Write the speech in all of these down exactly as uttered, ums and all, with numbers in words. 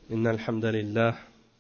إن الحمد لله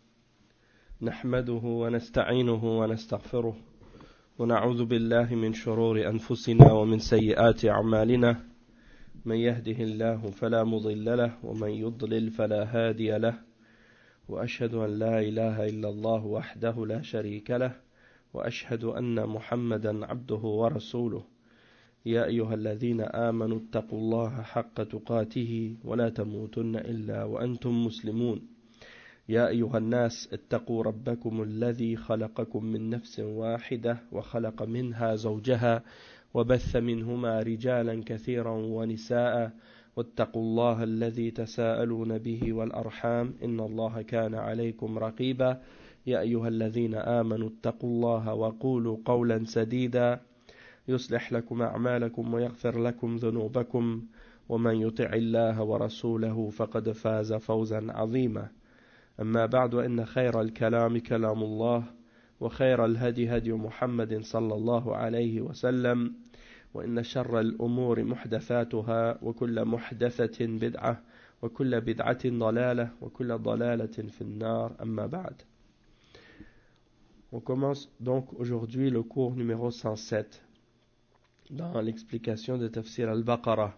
نحمده ونستعينه ونستغفره ونعوذ بالله من شرور أنفسنا ومن سيئات أعمالنا من يهده الله فلا مضل له ومن يضلل فلا هادي له وأشهد أن لا إله إلا الله وحده لا شريك له وأشهد أن محمدا عبده ورسوله يا أيها الذين آمنوا اتقوا الله حق تقاته ولا تموتن إلا وأنتم مسلمون يا أيها الناس اتقوا ربكم الذي خلقكم من نفس واحدة وخلق منها زوجها وبث منهما رجالا كثيرا ونساء واتقوا الله الذي تساءلون به والأرحام إن الله كان عليكم رقيبا يا أيها الذين آمنوا اتقوا الله وقولوا قولا سديدا يصلح لكم أعمالكم ويغفر لكم ذنوبكم ومن يطع الله ورسوله فقد فاز فوزا عظيما أما بعد وإن خير الكلام كلام الله وخير الهدي هدي محمد صلى الله عليه وسلم وإن شر الأمور محدثاتها وكل محدثة بدعة وكل بدعة ضلالة وكل ضلالة في النار أما بعد. On commence donc aujourd'hui le cours numéro cent sept dans l'explication de Tafsir al-Baqarah.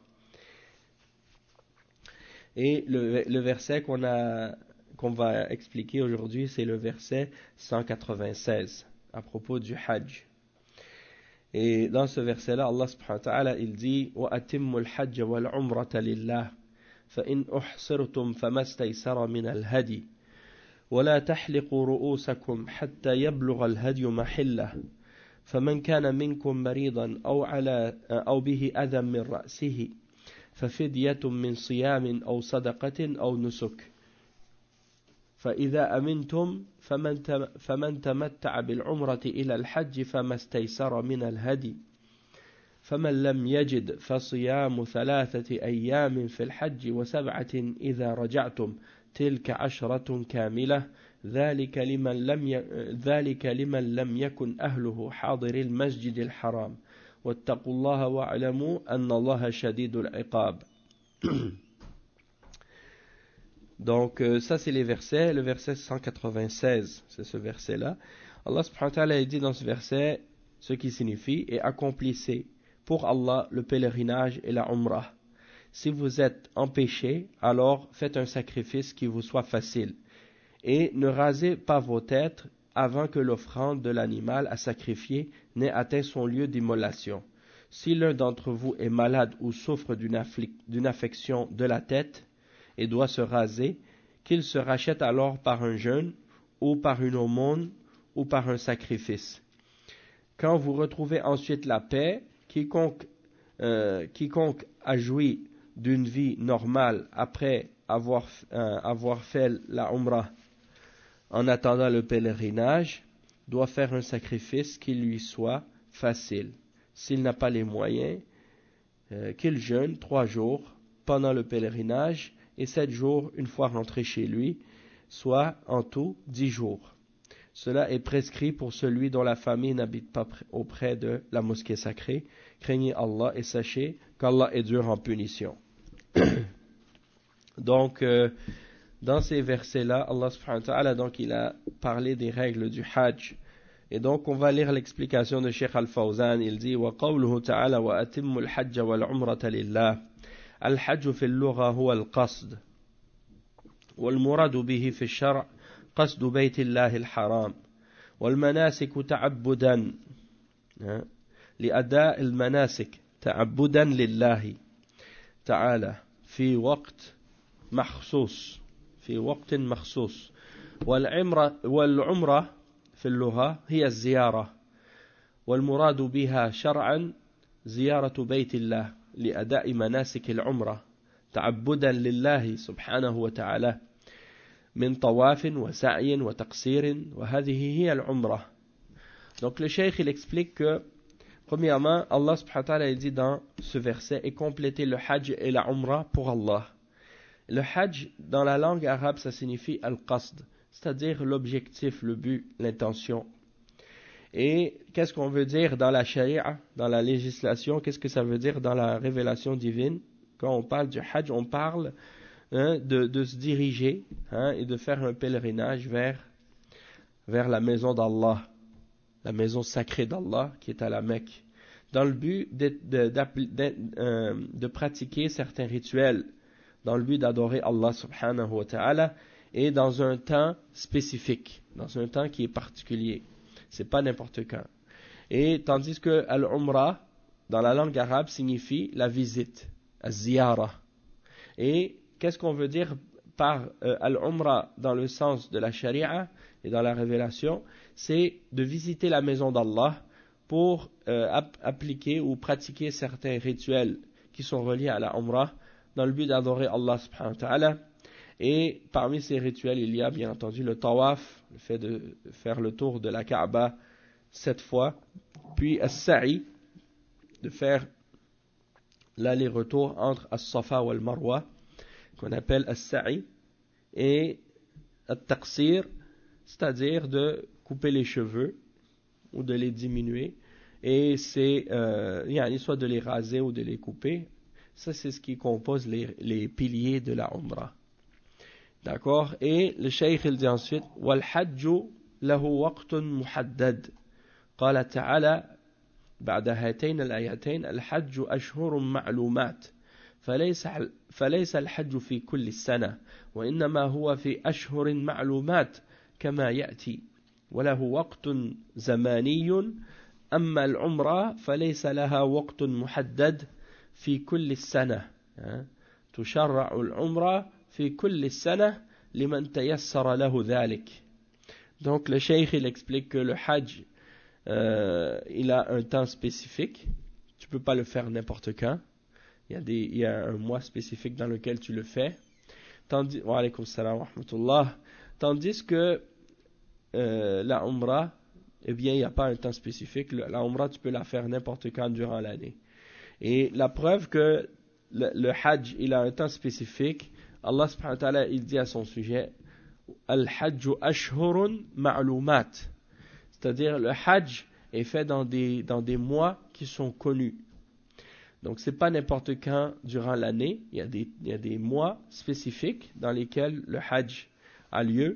Et le, le verset qu'on a qu'on va expliquer aujourd'hui, c'est le verset cent quatre-vingt-seize à propos du Hajj. Et dans ce verset-là, Allah subhanahu wa ta'ala, il dit وَأَتِمُّ الْحَجَّ وَالْعُمْرَةَ لِلَّهِ فَإِنْ أُحْصِرْتُمْ فَمَا اسْتَيْسَرَ مِنَ الْهَدِيِ وَلَا تَحْلِقُوا رُؤُوسَكُمْ حَتَّى يَبْلُغَ الْهَدْيُ مَحِلَّهُ فمن كان منكم مريضا أو على أو به أذى من رأسه ففدية من صيام أو صدقة أو نسك فإذا أمنتم فمن فمن تمتع بالعمرة إلى الحج فما استيسر من الهدي فمن لم يجد فصيام ثلاثة أيام في الحج وسبعة إذا رجعتم تلك عشرة كاملة ذلك لمن لم ي... ذلك لمن لم يكن أهله حاضر المسجد الحرام واتقوا الله واعلموا أن الله شديد العقاب. Donc euh, ça c'est les versets, le verset cent quatre-vingt-seize, c'est ce verset-là. Allah subhanahu wa ta'ala dit dans ce verset ce qui signifie et accomplissez pour Allah le pèlerinage et la umrah. Si vous êtes empêché, alors faites un sacrifice qui vous soit facile. Et ne rasez pas vos têtes avant que l'offrande de l'animal à sacrifier n'ait atteint son lieu d'immolation. Si l'un d'entre vous est malade ou souffre d'une, affli- d'une affection de la tête et doit se raser, qu'il se rachète alors par un jeûne ou par une aumône ou par un sacrifice. Quand vous retrouvez ensuite la paix, quiconque, euh, quiconque a joui d'une vie normale après avoir, euh, avoir fait la umrah en attendant le pèlerinage, doit faire un sacrifice qui lui soit facile. S'il n'a pas les moyens, euh, qu'il jeûne trois jours pendant le pèlerinage et sept jours une fois rentré chez lui, soit en tout dix jours. Cela est prescrit pour celui dont la famille n'habite pas auprès de la mosquée sacrée. Craignez Allah et sachez qu'Allah est dur en punition. Donc, euh, dans ces versets-là, Allah subhanahu wa ta'ala, donc, il a parlé des règles du Hajj. Et donc, on va lire l'explication de Cheikh Al-Fawzan. Il dit, وَقَوْلُهُ تَعَالَى وَأَتِمُّ الْحَجَّ وَالْعُمْرَةَ لِلَّهِ الحج في اللغة هو القصد والمراد به في الشرع قصد بيت الله الحرام والمناسك تعبدا لأداء المناسك تعبدا لله تعالى في وقت مخصوص في وقت مخصوص والعمرة والعمرة في اللغة هي الزيارة والمراد بها شرعا زيارة بيت الله لأداء مناسك العمرة تعبدا لله سبحانه وتعالى من طواف وسعي وتقصير وهذه هي العمرة. Donc le cheikh il explique que premièrement Allah subhanahu wa ta'ala il dit dans ce verset et compléter le hajj et la umrah pour Allah. Le hajj dans la langue arabe ça signifie al-qasd, c'est-à-dire l'objectif, le but, l'intention. Et qu'est-ce qu'on veut dire dans la charia, dans la législation, qu'est-ce que ça veut dire dans la révélation divine? Quand on parle du hajj, on parle hein, de, de se diriger hein, et de faire un pèlerinage vers, vers la maison d'Allah, la maison sacrée d'Allah qui est à la Mecque, dans le but de, de, de, euh, de pratiquer certains rituels, dans le but d'adorer Allah subhanahu wa ta'ala, et dans un temps spécifique, dans un temps qui est particulier. C'est pas n'importe quand. Et tandis que al-umrah, dans la langue arabe, signifie la visite, az-ziyara. Et qu'est-ce qu'on veut dire par euh, al-umrah dans le sens de la sharia et dans la révélation? C'est de visiter la maison d'Allah pour euh, ap- appliquer ou pratiquer certains rituels qui sont reliés à la umrah dans le but d'adorer Allah subhanahu wa ta'ala. Et parmi ces rituels, il y a bien entendu le tawaf, le fait de faire le tour de la Kaaba sept fois, puis as-sa'i, de faire l'aller-retour entre as-safa ou al-marwa, qu'on appelle as-sa'i, et at-taqsir, c'est-à-dire de couper les cheveux ou de les diminuer, et c'est euh, soit de les raser ou de les couper. Ça, c'est ce qui compose les, les piliers de la umrah. D'accord? Et le cheikh il dit ensuite وَالْحَجُّ لَهُ وَقْتٌ مُحَدَّدٌ قال تعالى بعد هاتين الآيتين الحج أشهر معلومات فليس فليس الحج في كل السنة وإنما هو في أشهر معلومات كما يأتي وله وقت زماني أما العمرة فليس لها وقت محدد في كل السنة تشرع العمرة في كل السنة لمن تيسر له ذلك. Donc le cheikh il explique que le hajj euh, il a un temps spécifique, tu peux pas le faire n'importe quand, il y a, des, il y a un mois spécifique dans lequel tu le fais, tandis, wa alaykum salam wa rahmatullah, tandis que euh, la umrah, eh bien il n'y a pas un temps spécifique, la umrah tu peux la faire n'importe quand durant l'année. Et la preuve que le, le hajj il a un temps spécifique, Allah subhanahu wa ta'ala il dit à son sujet Al-hajju ashhurun ma'lumat, c'est-à-dire le hajj est fait dans des, dans des mois qui sont connus. Donc c'est pas n'importe quand durant l'année, il y a des, il y a des mois spécifiques dans lesquels le hajj a lieu.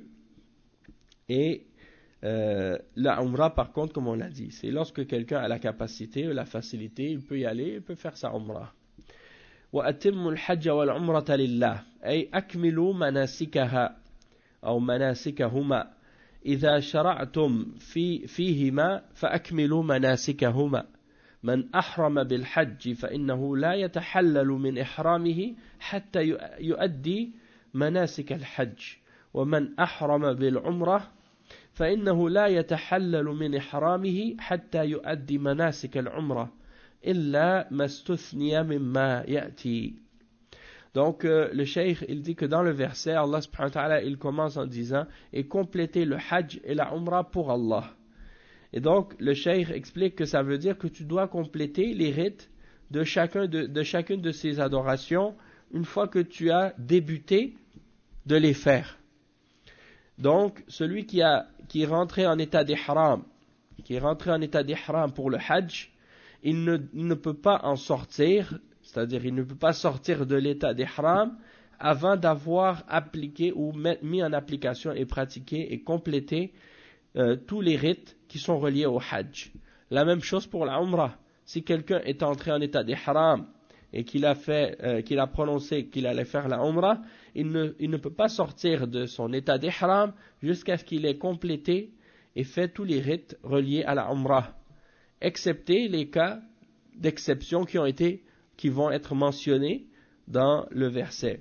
Et euh, la umrah par contre, comme on l'a dit, c'est lorsque quelqu'un a la capacité ou la facilité, il peut y aller, il peut faire sa umrah. وَأَتِمُّ الْحَجَّ وَالْعُمْرَةَ لِلَّهِ أي أكملوا مناسكها أو مناسكهما إذا شرعتم في فيهما فأكملوا مناسكهما من أحرم بالحج فإنه لا يتحلل من إحرامه حتى يؤدي مناسك الحج ومن أحرم بالعمرة فإنه لا يتحلل من إحرامه حتى يؤدي مناسك العمرة إلا ما استثني مما يأتي. Donc euh, le cheikh il dit que dans le verset Allah subhanahu wa ta'ala il commence en disant et compléter le hajj et la umrah pour Allah. Et donc le cheikh explique que ça veut dire que tu dois compléter les rites de chacun de, de chacune de ces adorations une fois que tu as débuté de les faire. Donc celui qui a qui est rentré en état d'ihram, qui est rentré en état d'ihram pour le hajj, il ne, il ne peut pas en sortir. C'est-à-dire, il ne peut pas sortir de l'état d'ihram avant d'avoir appliqué ou mis en application et pratiqué et complété euh, tous les rites qui sont reliés au hajj. La même chose pour la umrah. Si quelqu'un est entré en état d'ihram et qu'il a fait, euh, qu'il a prononcé qu'il allait faire la umrah, il ne, il ne peut pas sortir de son état d'ihram jusqu'à ce qu'il ait complété et fait tous les rites reliés à la umrah, excepté les cas d'exception qui ont été qui vont être mentionnés dans le verset.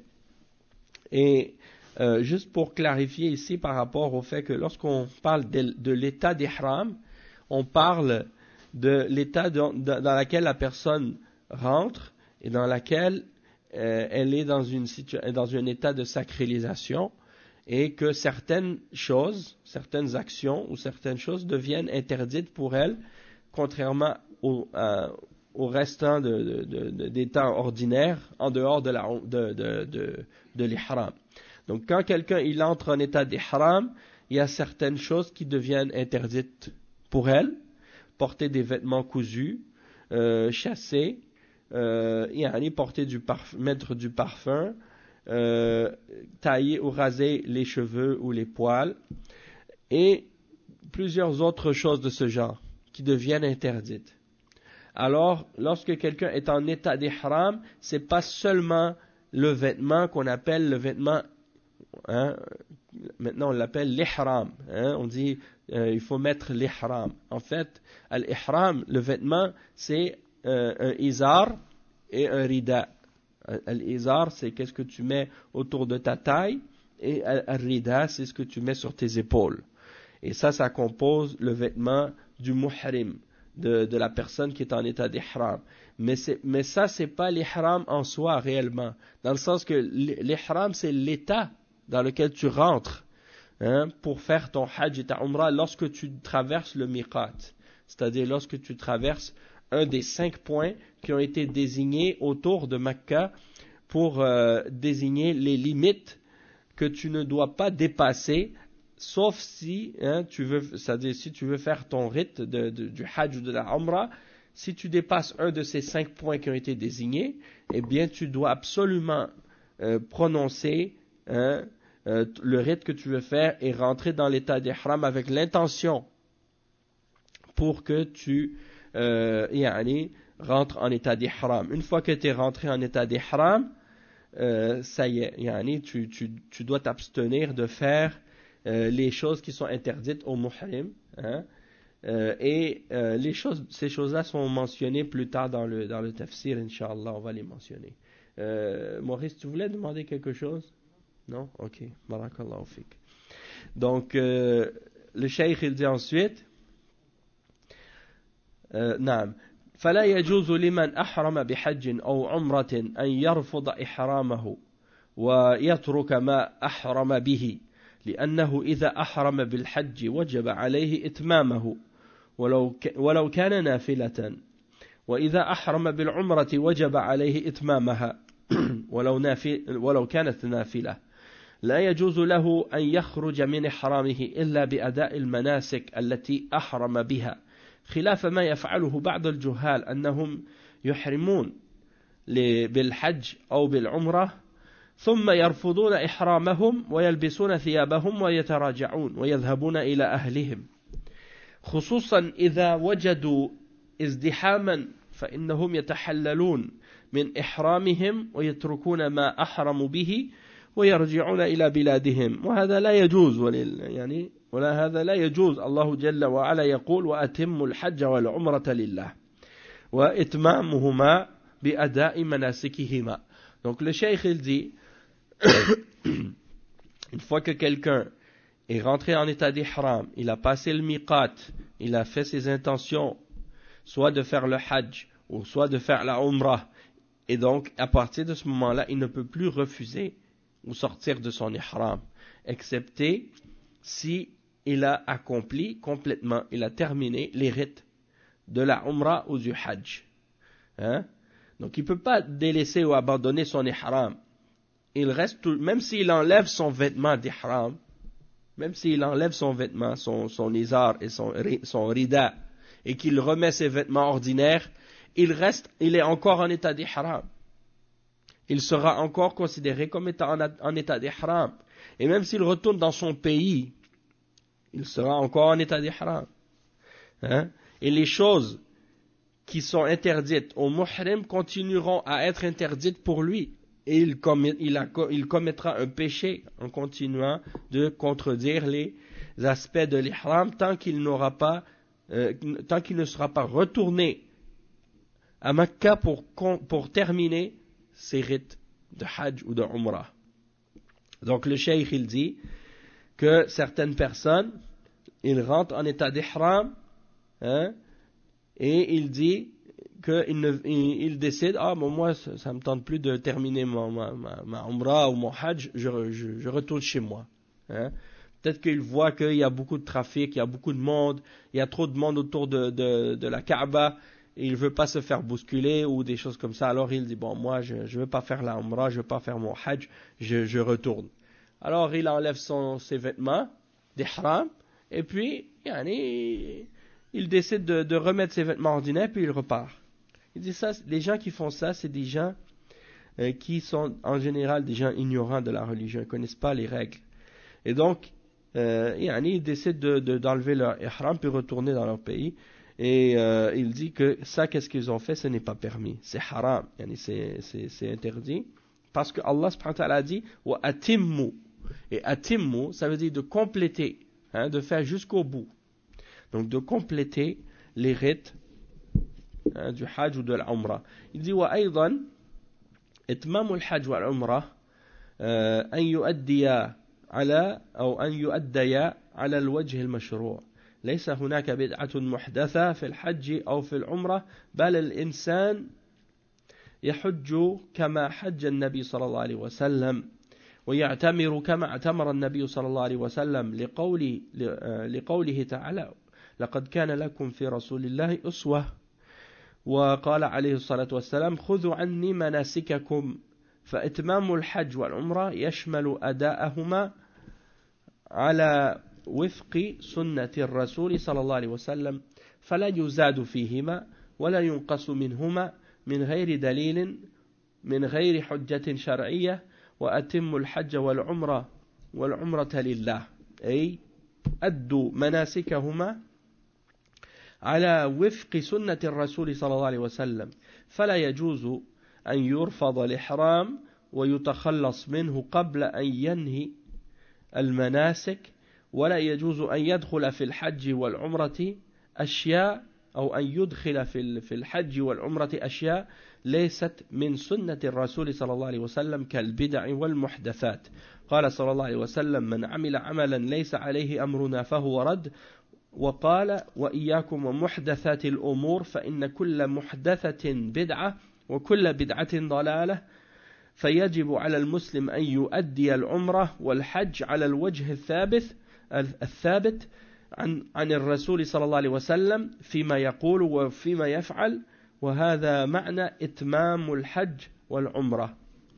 Et euh, juste pour clarifier ici par rapport au fait que lorsqu'on parle de, de l'état d'ihram, on parle de l'état dans, dans lequel la personne rentre et dans lequel euh, elle est dans, une situa- dans un état de sacralisation et que certaines choses, certaines actions ou certaines choses deviennent interdites pour elle, contrairement au euh, au restant de, de, de, des temps ordinaires en dehors de, la, de, de, de, de l'ihram. Donc quand quelqu'un il entre en état d'ihram, il y a certaines choses qui deviennent interdites pour elle, porter des vêtements cousus, euh, chasser, euh, porter du parfum, mettre du parfum, euh, tailler ou raser les cheveux ou les poils, et plusieurs autres choses de ce genre qui deviennent interdites. Alors, lorsque quelqu'un est en état d'ihram, c'est pas seulement le vêtement qu'on appelle le vêtement, hein, maintenant on l'appelle l'ihram, hein, on dit euh, il faut mettre l'ihram. En fait, l'ihram, le vêtement, c'est euh, un izar et un rida. L'izar, c'est qu'est-ce que tu mets autour de ta taille, et un rida, c'est ce que tu mets sur tes épaules. Et ça, ça compose le vêtement du muhrim, de, de la personne qui est en état d'ihram. Mais, c'est, mais ça, c'est pas l'ihram en soi réellement. Dans le sens que l'ihram, c'est l'état dans lequel tu rentres, hein, pour faire ton hajj et ta umrah lorsque tu traverses le miqat. C'est-à-dire lorsque tu traverses un des cinq points qui ont été désignés autour de Mecca pour euh, désigner les limites que tu ne dois pas dépasser, sauf si, hein, tu veux, c'est-à-dire si tu veux faire ton rite de, de, du hajj ou de la umrah, si tu dépasses un de ces cinq points qui ont été désignés, eh bien tu dois absolument euh, prononcer, hein, euh, le rite que tu veux faire et rentrer dans l'état d'ihram avec l'intention pour que tu euh, yani, rentres en état d'ihram. Une fois que tu es rentré en état d'ihram, euh, ça y est, yani, tu, tu, tu dois t'abstenir de faire Euh, les choses qui sont interdites au muhrim, hein, euh, et euh, les choses, ces choses-là sont mentionnées plus tard dans le, dans le tafsir, Inch'Allah, on va les mentionner. Euh, Maurice, tu voulais demander quelque chose? Non? Ok, barakallahu fik. Donc, euh, le cheikh, il dit ensuite, euh, نعم فلا يجوز لمن أحرم بحج أو عمرة أن يرفض إحرامه ويترك ما أحرم به لأنه إذا أحرم بالحج وجب عليه إتمامه ولو ولو كان نافلة وإذا أحرم بالعمرة وجب عليه إتمامها ولو نافل ولو كانت نافلة لا يجوز له أن يخرج من إحرامه إلا بأداء المناسك التي أحرم بها خلاف ما يفعله بعض الجهال أنهم يحرمون بالحج أو بالعمرة ثم يرفضون إحرامهم ويلبسون ثيابهم ويتراجعون ويذهبون إلى أهلهم خصوصا إذا وجدوا ازدحاما فإنهم يتحللون من إحرامهم ويتركون ما أحرموا به ويرجعون إلى بلادهم وهذا لا يجوز ولل يعني ولا هذا لا يجوز الله جل وعلا يقول وأتموا الحج والعمرة لله وإتمامهما بأداء مناسكهما. Donc le cheikh il dit une fois que quelqu'un est rentré en état d'ihram, il a passé le miqat, il a fait ses intentions, soit de faire le hajj ou soit de faire la umrah, et donc à partir de ce moment-là, il ne peut plus refuser ou sortir de son ihram, excepté si il a accompli complètement, il a terminé les rites de la umrah ou du hajj. Hein? Donc il ne peut pas délaisser ou abandonner son ihram. Il reste tout, même s'il enlève son vêtement d'ihram, même s'il enlève son vêtement, son, son izar et son, son rida, et qu'il remet ses vêtements ordinaires, il reste, il est encore en état d'ihram. Il sera encore considéré comme étant en, en état d'ihram. Et même s'il retourne dans son pays, il sera encore en état d'ihram. Hein? Et les choses qui sont interdites au muhrim continueront à être interdites pour lui. Et il, commet, il, a, il commettra un péché en continuant de contredire les aspects de l'ihram tant qu'il n'aura pas, euh, tant qu'il ne sera pas retourné à Mecca pour, pour terminer ses rites de hajj ou de umrah. Donc le cheikh il dit que certaines personnes, ils rentrent en état d'ihram, hein, et il dit qu'il ne, il, il décide, ah bon, moi ça ne me tente plus de terminer ma, ma, ma, ma umrah ou mon hajj, je, je, je retourne chez moi. Hein. Peut-être qu'il voit qu'il y a beaucoup de trafic, il y a beaucoup de monde, il y a trop de monde autour de, de, de la Kaaba, et il ne veut pas se faire bousculer ou des choses comme ça, alors il dit, bon moi je ne veux pas faire la umrah, je ne veux pas faire mon hajj, je, je retourne. Alors il enlève son, ses vêtements d'ihram, et puis yani, il décide de, de remettre ses vêtements ordinaires, puis il repart. Il dit ça, les gens qui font ça, c'est des gens euh, qui sont en général des gens ignorants de la religion, ils ne connaissent pas les règles. Et donc, euh, ils décident de, de, d'enlever leur ihram puis retourner dans leur pays. Et euh, il dit que ça, qu'est-ce qu'ils ont fait, ce n'est pas permis. C'est haram, c'est, c'est, c'est interdit. Parce que Allah subhanahu wa ta'ala a dit wa atimmu. Et atimmu, ça veut dire de compléter, hein, de faire jusqu'au bout. Donc de compléter les rites, hein, du hajj ou de l'umrah. Il dit wa aydan itmamu al-hajj wa al-umrah an yuaddiya على أو أن يؤدي على الوجه المشروع ليس هناك بدعة محدثة في الحج أو في العمرة بل الإنسان يحج كما حج النبي صلى الله عليه وسلم ويعتمر كما اعتمر النبي صلى الله عليه وسلم لقوله, لقوله تعالى لقد كان لكم في رسول الله أسوة وقال عليه الصلاة والسلام خذوا عني مناسككم فإتمام الحج والعمرة يشمل أداءهما على وفق سنة الرسول صلى الله عليه وسلم فلا يزاد فيهما ولا ينقص منهما من غير دليل من غير حجة شرعية وأتم الحج والعمرة والعمرة لله أي أدوا مناسكهما على وفق سنة الرسول صلى الله عليه وسلم فلا يجوز أن يرفض الإحرام ويتخلص منه قبل أن ينهي المناسك ولا يجوز أن يدخل في الحج والعمرة أشياء أو أن يدخل في الحج والعمرة أشياء ليست من سنة الرسول صلى الله عليه وسلم كالبدع والمحدثات قال صلى الله عليه وسلم من عمل عملا ليس عليه أمرنا فهو رد وقال وإياكم ومحدثات الأمور فإن كل محدثة بدعة وكل بدعة ضلالة فيجب على المسلم أن يؤدي العمرة والحج على الوجه الثابت الثابت عن عن الرسول صلى الله عليه وسلم فيما يقول وفيما يفعل وهذا معنى إتمام الحج والعمرة.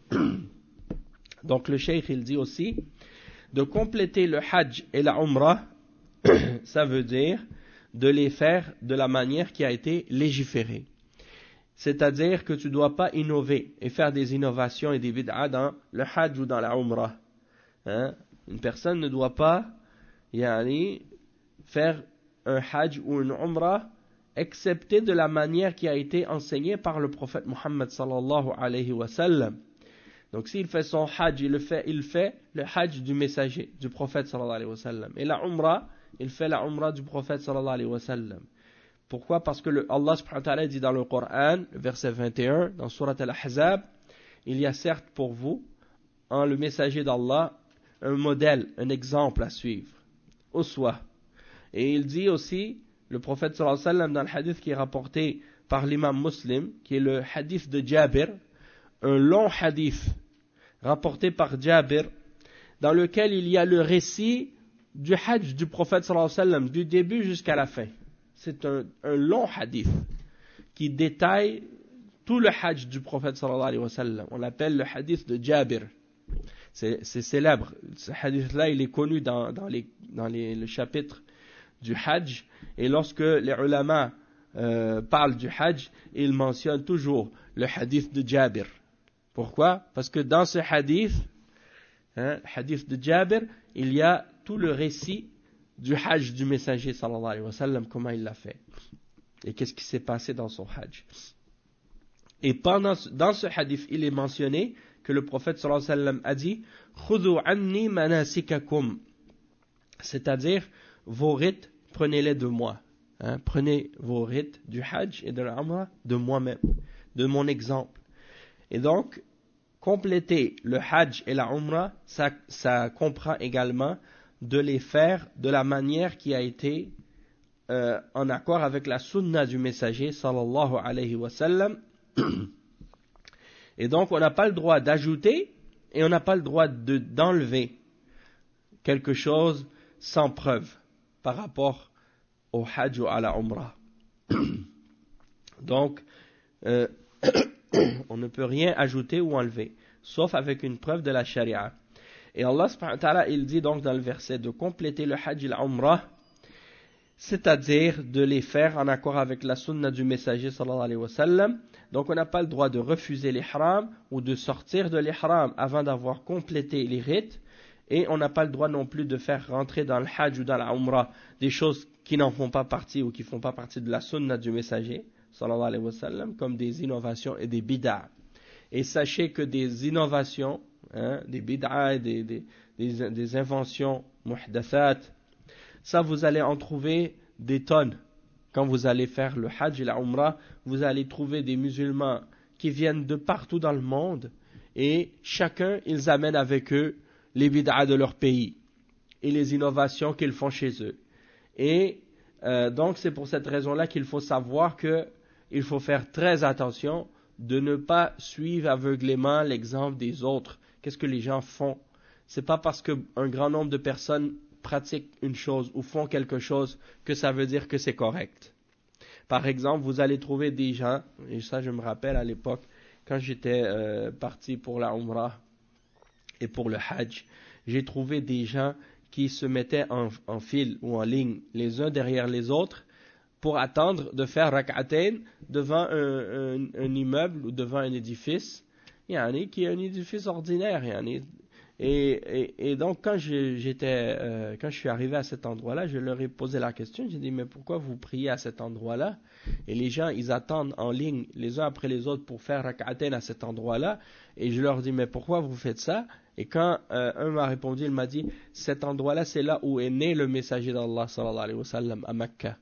Donc le cheikh il dit aussi de compléter le hajj et la umrah, ça veut dire de les faire de la manière qui a été légiférée. C'est-à-dire que tu ne dois pas innover et faire des innovations et des bid'ah dans le hajj ou dans la umrah. Hein? Une personne ne doit pas yani, faire un hajj ou une umrah excepté de la manière qui a été enseignée par le prophète Muhammad sallallahu alayhi wa sallam. Donc s'il fait son hajj, il fait, il fait le hajj du messager, du prophète sallallahu alayhi wa sallam. Et la umrah, il fait la umrah du prophète sallallahu alayhi wa sallam. Pourquoi? Parce que le, Allah subhanahu wa ta'ala dit dans le Coran, verset vingt et un, dans Surat Al-Ahzab, il y a certes pour vous, en le messager d'Allah, un modèle, un exemple à suivre. Uswa. Et il dit aussi, le prophète sallallahu alayhi wa sallam, dans le hadith qui est rapporté par l'imam Muslim, qui est le hadith de Jabir, un long hadith rapporté par Jabir, dans lequel il y a le récit du hajj du prophète sallallahu alayhi wa sallam, du début jusqu'à la fin. C'est un, un long hadith qui détaille tout le hajj du prophète sallallahu alayhi wa sallam. On l'appelle le hadith de Jabir. C'est, c'est célèbre. Ce hadith-là, il est connu dans, dans, les, dans les, le chapitre du hajj. Et lorsque les ulama euh, parlent du hajj, ils mentionnent toujours le hadith de Jabir. Pourquoi? Parce que dans ce hadith, hein, hadith de Jabir, il y a tout le récit du hajj du messager sallallahu alayhi wa sallam, comment il l'a fait et qu'est-ce qui s'est passé dans son hajj. Et pendant, dans ce hadith, il est mentionné que le prophète sallallahu alayhi wa sallam a dit khudhu anni manasikakum, c'est-à-dire vos rites, prenez-les de moi, hein, prenez vos rites du hajj et de l'umrah de moi-même, de mon exemple. Et donc compléter le hajj et la umrah, ça, ça comprend également de les faire de la manière qui a été euh, en accord avec la sunna du messager sallallahu alayhi wa sallam. Et donc on n'a pas le droit d'ajouter et on n'a pas le droit de, d'enlever quelque chose sans preuve par rapport au hajj ou à la umrah. Donc euh, on ne peut rien ajouter ou enlever sauf avec une preuve de la charia. Et Allah subhanahu wa ta'ala, il dit donc dans le verset de compléter le hajj et l'umrah, c'est-à-dire de les faire en accord avec la sunna du messager sallallahu alayhi wa sallam, Donc on n'a pas le droit de refuser l'ihram ou de sortir de l'ihram avant d'avoir complété les rites. Et on n'a pas le droit non plus de faire rentrer dans le hajj ou dans la umrah des choses qui n'en font pas partie ou qui ne font pas partie de la sunna du messager, sallallahu alayhi wa sallam, comme des innovations et des bid'a. Et sachez que des innovations, hein, des bid'a et des, des, des, des inventions muhdathat, ça vous allez en trouver des tonnes. Quand vous allez faire le hajj et la umrah, vous allez trouver des musulmans qui viennent de partout dans le monde et chacun, ils amènent avec eux les bid'a de leur pays et les innovations qu'ils font chez eux. Et euh, donc c'est pour cette raison-là qu'il faut savoir qu'il faut faire très attention de ne pas suivre aveuglément l'exemple des autres. Qu'est-ce que les gens font? C'est pas parce qu'un grand nombre de personnes pratiquent une chose ou font quelque chose que ça veut dire que c'est correct. Par exemple, vous allez trouver des gens, et ça je me rappelle à l'époque, quand j'étais euh, parti pour la umrah et pour le hajj, j'ai trouvé des gens qui se mettaient en, en file ou en ligne les uns derrière les autres pour attendre de faire rak'atayn devant un, un, un immeuble ou devant un édifice, yani, qui est un édifice ordinaire. Yani. Et, et, et donc quand je, j'étais, euh, quand je suis arrivé à cet endroit-là, je leur ai posé la question, j'ai dit mais pourquoi vous priez à cet endroit-là? Et les gens ils attendent en ligne les uns après les autres pour faire rak'atayn à cet endroit-là, et je leur dis mais pourquoi vous faites ça? Et quand euh, un m'a répondu, il m'a dit cet endroit-là c'est là où est né le messager d'Allah sallallahu alayhi wa sallam à Mecca.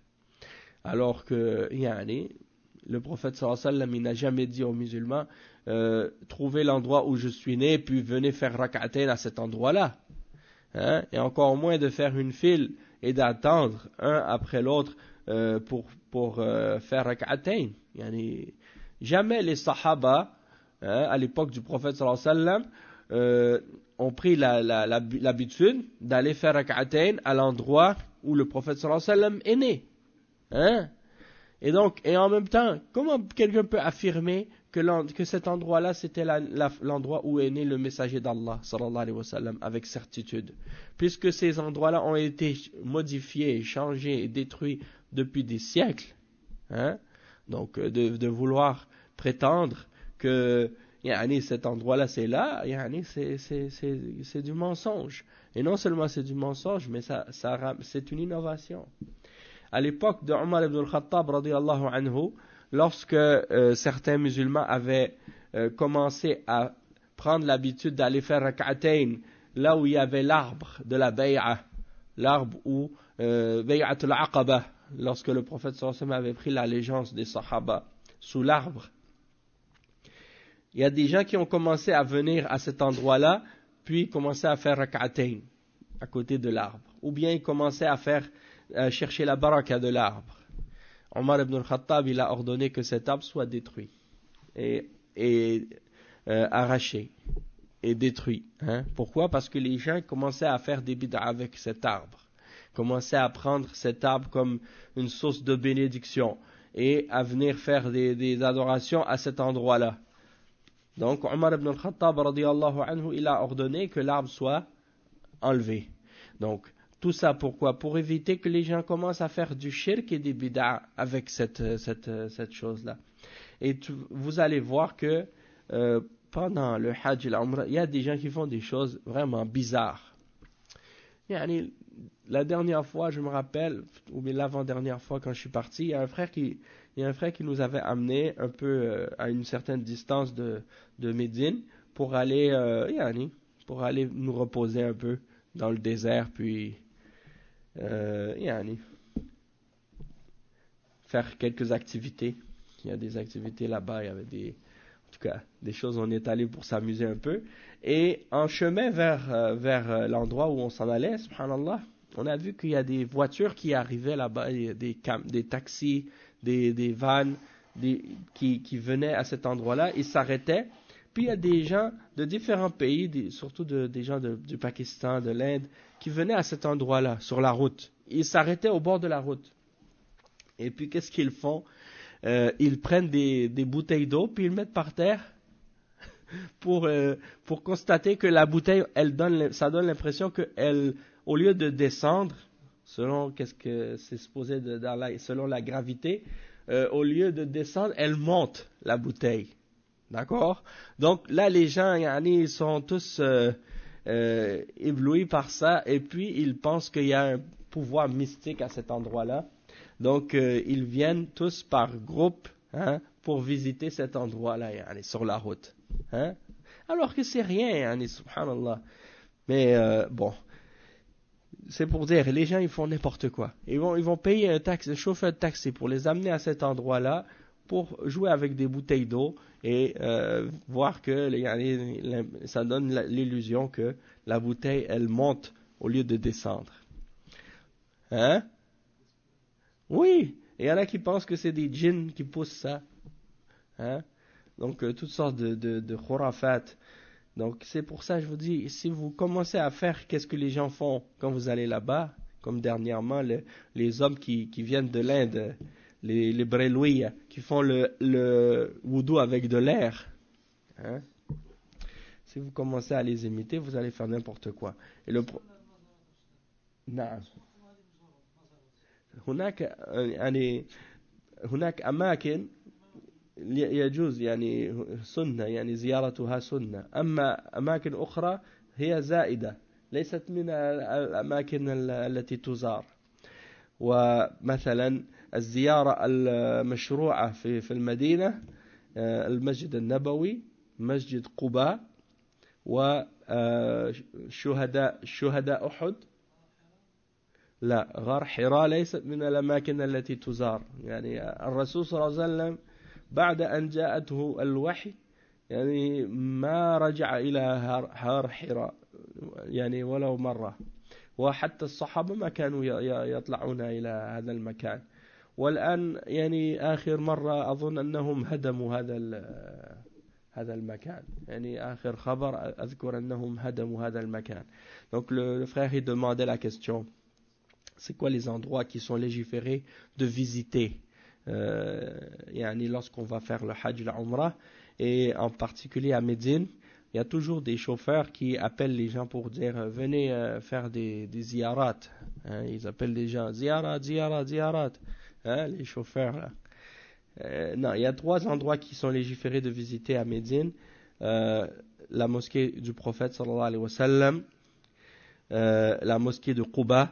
Alors que yani, le prophète sallallahu alayhi wa sallam il n'a jamais dit aux musulmans Euh, trouvez l'endroit où je suis né, puis venez faire rak'atayn à cet endroit-là. Hein? Et encore moins de faire une file et d'attendre un après l'autre euh, pour, pour euh, faire rak'atayn. Yani, jamais les sahaba, hein, à l'époque du prophète sallallahu alayhi wa sallam, euh, ont pris la, la, la, l'habitude d'aller faire rak'atayn à l'endroit où le prophète sallallahu alayhi wa sallam est né. Hein? Et donc, et en même temps, comment quelqu'un peut affirmer que, que cet endroit-là, c'était la, la, l'endroit où est né le messager d'Allah, sallallahu alayhi wa sallam, avec certitude? Puisque ces endroits-là ont été modifiés, changés et détruits depuis des siècles. Hein? Donc, de, de vouloir prétendre que yani, cet endroit-là, c'est là, yani, c'est, c'est, c'est, c'est du mensonge. Et non seulement c'est du mensonge, mais ça, ça, c'est une innovation. À l'époque de Omar ibn al-Khattab, radiyallahu anhu, lorsque euh, certains musulmans avaient euh, commencé à prendre l'habitude d'aller faire rak'atayn là où il y avait l'arbre de la bay'a, l'arbre où euh, bay'at al-aqaba, lorsque le prophète sallallahu alayhi wa sallam avait pris l'allégeance des sahaba sous l'arbre, il y a des gens qui ont commencé à venir à cet endroit-là, puis commencer à faire rak'atayn à côté de l'arbre, ou bien ils commençaient à faire à chercher la baraka de l'arbre. Omar ibn al-Khattab, il a ordonné que cet arbre soit détruit et, et euh, arraché et détruit. Hein? Pourquoi? Parce que les gens commençaient à faire des bid'a avec cet arbre, commençaient à prendre cet arbre comme une source de bénédiction et à venir faire des, des adorations à cet endroit-là. Donc Omar ibn al-Khattab, radiyallahu anhu, il a ordonné que l'arbre soit enlevé. Donc tout ça pourquoi? Pour éviter que les gens commencent à faire du shirk et des bid'a avec cette, cette, cette chose-là. Et tu, vous allez voir que euh, pendant le hajj et l'umrah, il y a des gens qui font des choses vraiment bizarres. Yani, la dernière fois, je me rappelle, ou bien l'avant-dernière fois quand je suis parti, il y a un frère qui, il y a un frère qui nous avait amené un peu euh, à une certaine distance de, de Médine pour aller, euh, yani, pour aller nous reposer un peu dans le désert, puis Euh, yani, faire quelques activités. Il y a des activités là-bas, il y avait des, en tout cas, des choses, on est allé pour s'amuser un peu. Et en chemin vers, euh, vers l'endroit où on s'en allait, subhanallah, on a vu qu'il y a des voitures qui arrivaient là-bas, des, cam- des taxis, des, des vannes, des, qui, qui venaient à cet endroit-là, ils s'arrêtaient. Puis il y a des gens de différents pays, des, surtout de, des gens de, du Pakistan, de l'Inde, qui venaient à cet endroit-là, sur la route. Ils s'arrêtaient au bord de la route. Et puis qu'est-ce qu'ils font? euh, Ils prennent des, des bouteilles d'eau, puis ils mettent par terre pour, euh, pour constater que la bouteille, elle donne, ça donne l'impression qu'elle, au lieu de descendre, selon qu'est-ce que c'est supposé de, dans la, selon la gravité, euh, au lieu de descendre, elle monte la bouteille. D'accord? Donc là, les gens, yani, ils sont tous euh, euh, éblouis par ça, et puis ils pensent qu'il y a un pouvoir mystique à cet endroit-là. Donc euh, ils viennent tous par groupe, hein, pour visiter cet endroit-là, yani, sur la route. Hein? Alors que c'est rien, yani, subhanallah. Mais euh, bon, c'est pour dire, les gens ils font n'importe quoi. Ils vont, ils vont payer un, taxi, un chauffeur de taxi pour les amener à cet endroit-là, pour jouer avec des bouteilles d'eau et euh, voir que yani, ça donne l'illusion que la bouteille elle monte au lieu de descendre. Hein? Oui, il y en a qui pensent que c'est des djinns qui poussent ça. Hein? Donc euh, toutes sortes de, de, de khurafat. Donc c'est pour ça que je vous dis, si vous commencez à faire qu'est-ce que les gens font quand vous allez là-bas, comme dernièrement le, les hommes qui, qui viennent de l'Inde, les, les Brélouis, qui font le, le wudu avec de l'air. Hein? Si vous commencez à les imiter, vous allez faire n'importe quoi. Et le pro... نعم. هناك يعني هناك أماكن يجوز يعني سنة يعني زيارتها سنة أما أماكن أخرى هي زائدة ليست من الأماكن التي تزار ومثلا الزيارة المشروعة في في المدينة المسجد النبوي مسجد قباء وشهداء شهداء أحد لا غار حراء ليست من الأماكن التي تزار يعني الرسول صلى الله عليه وسلم بعد أن جاءته الوحي يعني ما رجع إلى غار حراء يعني ولو مرة وحتى الصحابة ما كانوا يطلعون إلى هذا المكان والآن يعني آخر مرة أظن أنهم هدموا هذا هذا المكان يعني آخر خبر أذكر أنهم هدموا هذا المكان. Donc le, le frère il demandait la question, c'est quoi les endroits qui sont légiférés de visiter euh, yani lorsqu'on va faire le Hajj, la Umrah, et en particulier à Médine, il y a toujours des chauffeurs qui appellent les gens pour dire euh, venez euh, faire des, des ziyarat, hein, ils appellent les gens ziyarat, ziyarat, ziyarat, hein, les chauffeurs là. Euh, non, il y a trois endroits qui sont légiférés de visiter à Médine, euh, la mosquée du prophète sallallahu alayhi wa sallam, euh, la mosquée de Quba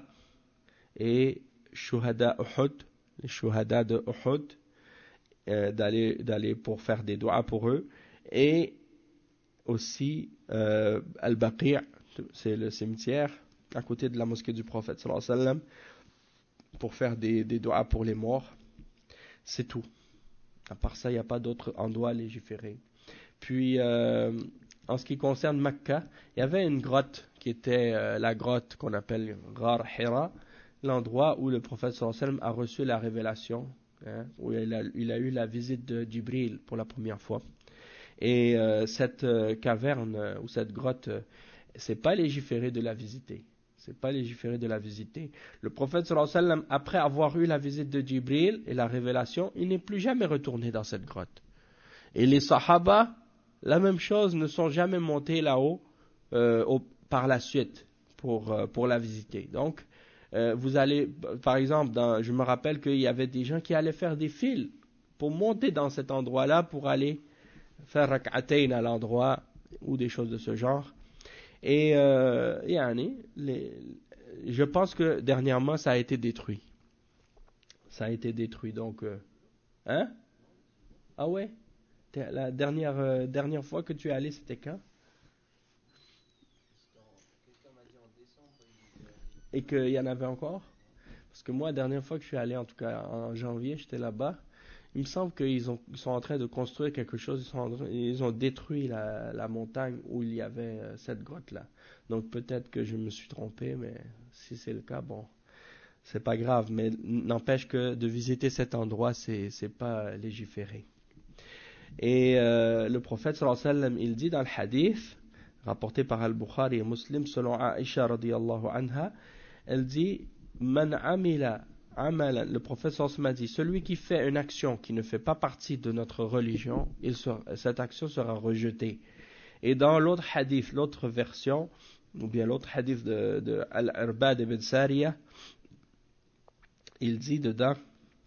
et Shuhada Uhud, les Shuhada de Uhud, euh, d'aller, d'aller pour faire des doigts pour eux, et aussi euh, Al-Baqi', c'est le cimetière à côté de la mosquée du prophète sallallahu alayhi wa sallam, pour faire des, des doigts pour les morts. C'est tout. À part ça, il n'y a pas d'autres endroits légiférés. Puis, euh, en ce qui concerne Mecca, il y avait une grotte qui était euh, la grotte qu'on appelle Ghar Hira, l'endroit où le prophète sallallahu alayhi wa sallam a reçu la révélation, hein, où il a, il a eu la visite de Jibril pour la première fois. Et euh, cette euh, caverne euh, ou cette grotte, euh, c'est pas légiféré de la visiter. C'est pas légiféré de la visiter. Le prophète sallallahu alayhi wa sallam, après avoir eu la visite de Jibril et la révélation, il n'est plus jamais retourné dans cette grotte. Et les Sahaba, la même chose, ne sont jamais montés là-haut euh, au, par la suite pour euh, pour la visiter. Donc, euh, vous allez, par exemple, dans, je me rappelle qu'il y avait des gens qui allaient faire des files pour monter dans cet endroit-là pour aller faire rak'atayn à l'endroit ou des choses de ce genre. Et euh, yani, les, je pense que dernièrement ça a été détruit. Ça a été détruit. Donc, euh, hein? Ah ouais? La dernière euh, dernière fois que tu es allé, c'était quand? Et qu'il y en avait encore? Parce que moi, la dernière fois que je suis allé, en tout cas en janvier, j'étais là-bas. Il me semble qu'ils ont, ils sont en train de construire quelque chose. Ils, sont en train, ils ont détruit la, la montagne où il y avait euh, cette grotte-là. Donc peut-être que je me suis trompé, mais si c'est le cas, bon, c'est pas grave. Mais n'empêche que de visiter cet endroit, c'est, c'est pas légiféré. Et euh, le prophète sallallahu alayhi wa sallam, il dit dans le hadith, rapporté par Al-Bukhari et Muslim, selon Aisha radiyallahu anha, elle dit, Man amila amalan, le prophète sallallahu alayhi wa sallam dit, celui qui fait une action qui ne fait pas partie de notre religion, il sera, cette action sera rejetée. Et dans l'autre hadith, l'autre version, ou bien l'autre hadith de, de Al-Irbad ibn Sariya, il dit dedans,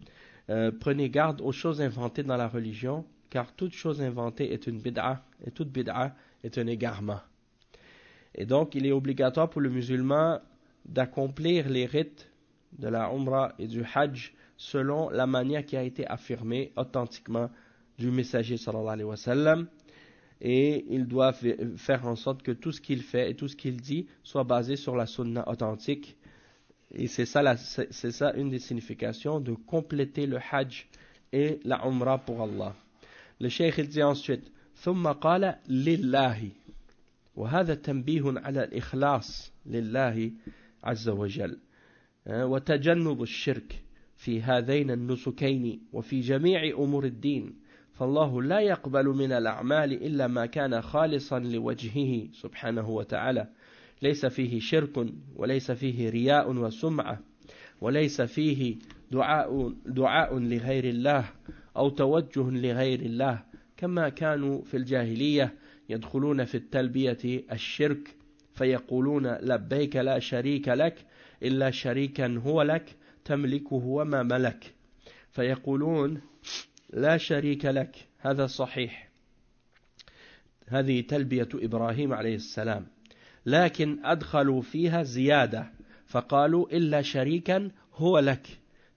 euh, prenez garde aux choses inventées dans la religion, car toute chose inventée est une bid'a, et toute bid'a est un égarement. Et donc, il est obligatoire pour le musulman d'accomplir les rites de la Umrah et du Hajj selon la manière qui a été affirmée authentiquement du messager sallallahu alayhi wa sallam, et il doit faire en sorte que tout ce qu'il fait et tout ce qu'il dit soit basé sur la sunna authentique. Et c'est ça, la, c'est, c'est ça une des significations de compléter le Hajj et la Umrah pour Allah. Le Cheikh il dit ensuite ثم قال لله وهذا تنبيه على الإخلاص لله عز وجل وتجنب الشرك في هذين النسكين وفي جميع أمور الدين فالله لا يقبل من الأعمال إلا ما كان خالصا لوجهه سبحانه وتعالى ليس فيه شرك وليس فيه رياء وسمعة وليس فيه دعاء, دعاء لغير الله أو توجه لغير الله كما كانوا في الجاهلية يدخلون في التلبية الشرك فيقولون لبيك لا شريك لك إلا شريكا هو لك تملكه وما ملك فيقولون لا شريك لك هذا صحيح هذه تلبية إبراهيم عليه السلام لكن أدخلوا فيها زيادة فقالوا إلا شريكا هو لك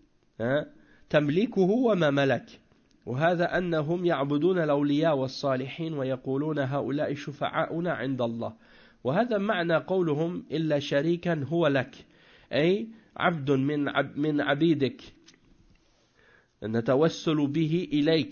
تملكه وما ملك وهذا أنهم يعبدون الأولياء والصالحين ويقولون هؤلاء شفعاؤنا عند الله وهذا معنى قولهم إلا شريكا هو لك أي عبد من عب من عبيدك نتوسل به إليك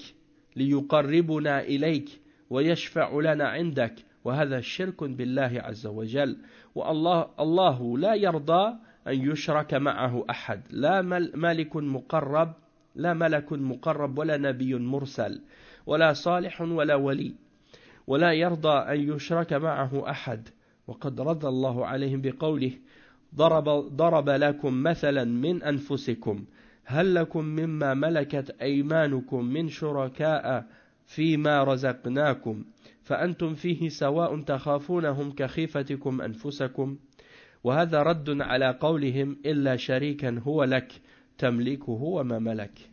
ليقربنا إليك ويشفع لنا عندك وهذا شرك بالله عز وجل والله الله لا يرضى أن يشرك معه أحد لا ملك مقرب لا ملك مقرب ولا نبي مرسل ولا صالح ولا ولي ولا يرضى أن يشرك معه أحد وقد رضى الله عليهم بقوله ضرب, ضرب لكم مثلا من أنفسكم هل لكم مما ملكت أيمانكم من شركاء فيما رزقناكم فأنتم فيه سواء تخافونهم كخيفتكم أنفسكم وهذا رد على قولهم إلا شريكا هو لك تملكه وما ملك.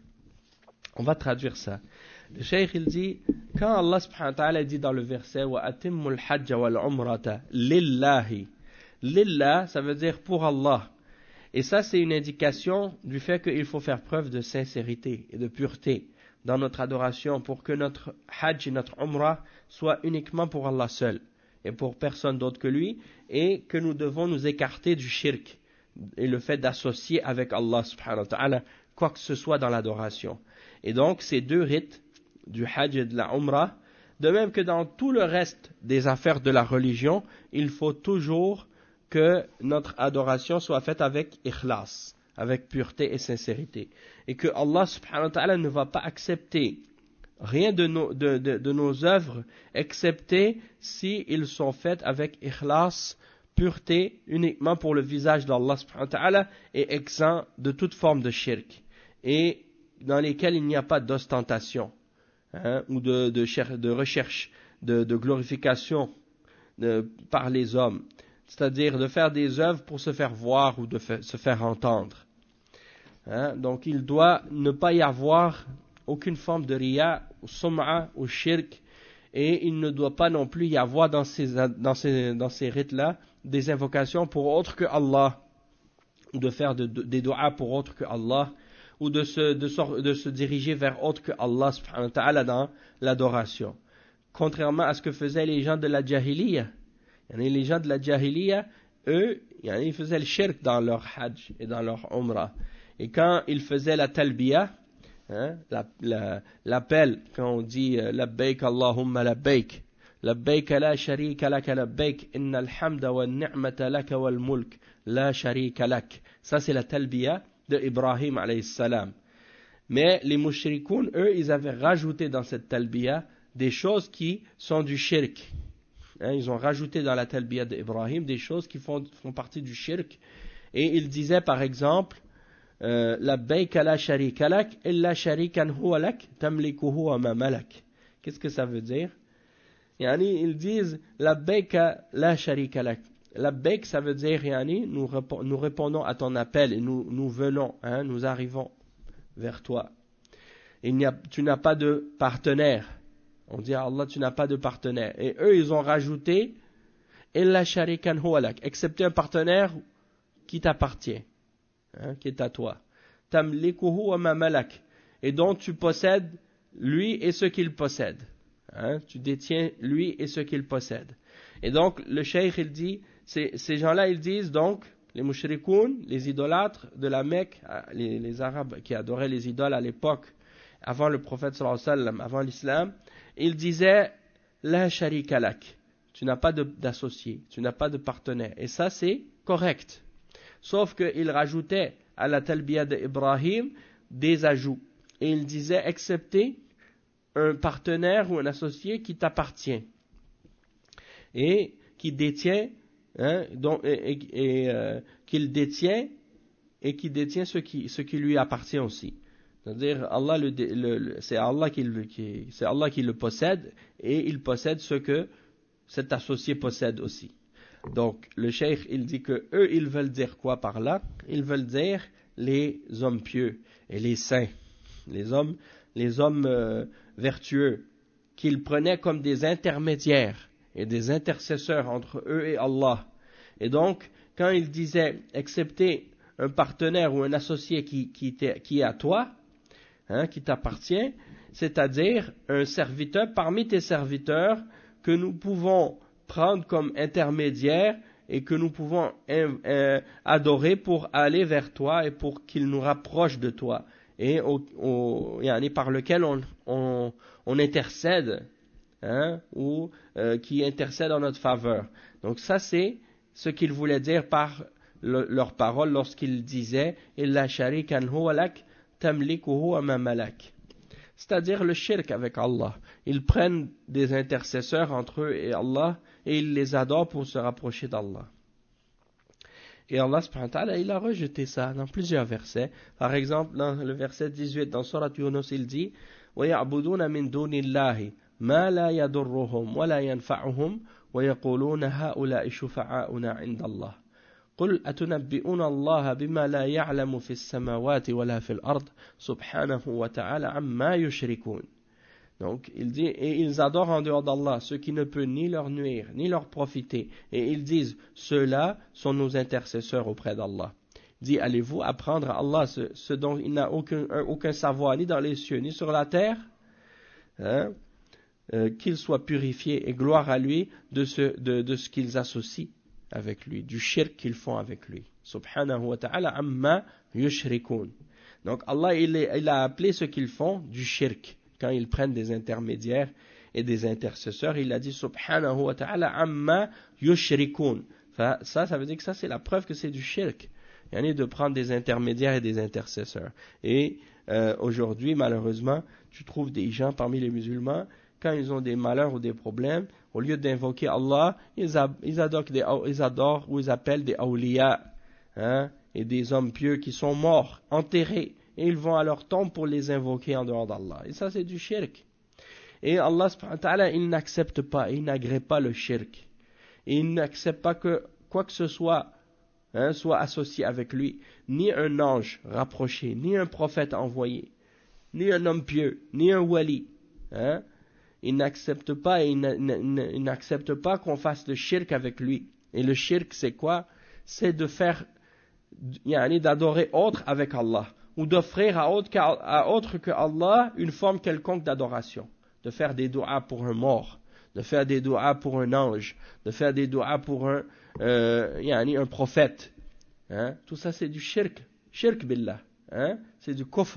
On va traduire ça. Le Cheikh il dit quand Allah subhanahu wa ta'ala dit dans le verset wa atimmul hajj wal umrata lillahi, lillah ça veut dire pour Allah, et ça c'est une indication du fait qu'il faut faire preuve de sincérité et de pureté dans notre adoration pour que notre hajj et notre umrah soient uniquement pour Allah seul et pour personne d'autre que lui, et que nous devons nous écarter du shirk et le fait d'associer avec Allah subhanahu wa ta'ala quoi que ce soit dans l'adoration. Et donc ces deux rites du hajj et de la umrah, de même que dans tout le reste des affaires de la religion, il faut toujours que notre adoration soit faite avec ikhlas, avec pureté et sincérité, et que Allah subhanahu wa ta'ala ne va pas accepter rien de nos, de, de, de nos œuvres excepté si ils sont faits avec ikhlas, pureté, uniquement pour le visage d'Allah subhanahu wa ta'ala, et exempt de toute forme de shirk, et dans lesquels il n'y a pas d'ostentation, hein, ou de, de, de recherche, de, de glorification de, par les hommes, c'est-à-dire de faire des œuvres pour se faire voir ou de fa- se faire entendre. Hein, donc il doit ne pas y avoir aucune forme de riya, ou sum'a, ou shirk, et il ne doit pas non plus y avoir dans ces, dans ces, dans ces rites-là des invocations pour autre que Allah, ou de faire de, de, des doigts pour autre que Allah, ou de se, de, de se diriger vers autre que Allah subhanahu wa ta'ala dans l'adoration. Contrairement à ce que faisaient les gens de la jahiliya. Les gens de la jahiliya, eux, ils faisaient le shirk dans leur hajj et dans leur umrah. Et quand ils faisaient la talbiya, hein, la, la, l'appel, quand on dit labbaik Allahumma labbaik, labbaik la sharika laka labbaik, inna alhamda wa ni'mata laka wal mulk, la sharika lak. Ça c'est la talbiya de Ibrahim alayhi salam. Mais les mushrikoun, eux, ils avaient rajouté dans cette talbiya des choses qui sont du shirk. Hein, ils ont rajouté dans la talbiya d'Ibrahim des choses qui font, font partie du shirk. Et ils disaient par exemple, labbaik la sharika lak, illa sharikan huwa lak, tamlikuhu wa ma malak. Qu'est-ce que ça veut dire? Yani, ils disent, labbaik la sharika lak. Labbaik, ça veut dire, yani, nous, nous répondons à ton appel et nous, nous venons, hein, nous arrivons vers toi. il n'y a, tu n'as pas de partenaire. On dit à Allah, tu n'as pas de partenaire. Et eux, ils ont rajouté, illa sharikan huwa lak, excepté un partenaire qui t'appartient, hein, qui est à toi. Tamlikuhu wa ma malak, et dont tu possèdes lui et ce qu'il possède. Hein, tu détiens lui et ce qu'il possède. Et donc, le cheikh, il dit, ces, ces gens-là, ils disent donc, les mushrikoun, les idolâtres de la Mecque, les, les Arabes qui adoraient les idoles à l'époque, avant le prophète sallallahu alayhi wa sallam, avant l'islam, ils disaient, la sharika lak, tu n'as pas de, d'associé, tu n'as pas de partenaire. Et ça, c'est correct. Sauf qu'ils rajoutaient à la talbiya d'Ibrahim des ajouts. Et ils disaient, excepté un partenaire ou un associé qui t'appartient et qui détient, hein, dont, et, et, et euh, qu'il détient et qui détient ce qui, ce qui lui appartient aussi. C'est-à-dire, Allah le, le, le, c'est Allah qui le, qui, c'est Allah qui le possède et il possède ce que cet associé possède aussi. Donc, le cheikh, il dit que eux, ils veulent dire quoi par là? Ils veulent dire les hommes pieux et les saints, les hommes, les hommes euh, vertueux, qu'ils prenaient comme des intermédiaires et des intercesseurs entre eux et Allah. Et donc, quand ils disaient, excepté un partenaire ou un associé qui, qui, qui est à toi, hein, qui t'appartient, c'est-à-dire un serviteur parmi tes serviteurs que nous pouvons prendre comme intermédiaire et que nous pouvons euh, euh, adorer pour aller vers toi et pour qu'il nous rapproche de toi et au, au, yani par lequel on, on, on intercède, hein, ou euh, qui intercède en notre faveur. Donc ça, c'est ce qu'ils voulaient dire par le, leurs paroles lorsqu'ils disaient « Illa sharikan huwa lak tamlikuhu wa ma malak ». C'est-à-dire le shirk avec Allah. Ils prennent des intercesseurs entre eux et Allah et ils les adorent pour se rapprocher d'Allah. Et Allah subhanahu wa ta'ala, il a rejeté ça dans plusieurs versets. Par exemple, dans le verset dix-huit, dans Surat Yunus, il dit وَيَعْبُدُونَ مِن دُونِ اللَّهِ مَا لَا يَضُرُّهُمْ وَلَا يَنْفَعُهُمْ وَيَقُولُونَ هَؤُلَاءِ شُفَعَاؤُنَا عِندَ اللَّهِ قُلْ أَتُنَبِّئُونَ اللَّهَ بِمَا لَا يَعْلَمُ فِي السَّمَاوَاتِ وَلَا فِي الْأَرْضِ سُبْحَانَهُ وَتَعَالَى عَمَّا يُشْرِكُونَ. Donc, il dit, et ils adorent en dehors d'Allah ce qui ne peut ni leur nuire, ni leur profiter. Et ils disent, ceux-là sont nos intercesseurs auprès d'Allah. Il dit, allez-vous apprendre à Allah ce, ce dont il n'a aucun, aucun savoir, ni dans les cieux, ni sur la terre, hein, euh, qu'il soit purifié, et gloire à lui de ce, de, de ce qu'ils associent avec lui, du shirk qu'ils font avec lui. Subhanahu wa ta'ala amma yushrikun. Donc, Allah, il, est, il a appelé ce qu'ils font du shirk. Quand ils prennent des intermédiaires et des intercesseurs, il a dit subhanahu wa ta'ala amma yushrikun. Ça, ça veut dire que ça, c'est la preuve que c'est du shirk. Il y en a de prendre des intermédiaires et des intercesseurs. Et euh, aujourd'hui, malheureusement, tu trouves des gens parmi les musulmans, quand ils ont des malheurs ou des problèmes, au lieu d'invoquer Allah, ils, a, ils, adorent, des, ils adorent ou ils appellent des awliya, hein, et des hommes pieux qui sont morts, enterrés. Et ils vont à leur tombe pour les invoquer en dehors d'Allah. Et ça, c'est du shirk. Et Allah, subhanahu wa ta'ala, il n'accepte pas, il n'agrée pas le shirk. Et il n'accepte pas que quoi que ce soit, hein, soit associé avec lui. Ni un ange rapproché, ni un prophète envoyé, ni un homme pieux, ni un wali. Hein. Il n'accepte pas, et il n'accepte pas qu'on fasse le shirk avec lui. Et le shirk, c'est quoi? C'est de faire, yani, d'adorer autre avec Allah. Ou d'offrir à autre, à autre que Allah une forme quelconque d'adoration. De faire des doigts pour un mort, de faire des doigts pour un ange, de faire des doigts pour un, euh, yani un prophète. Hein? Tout ça, c'est du shirk. Shirk billah. Hein? C'est du kufr.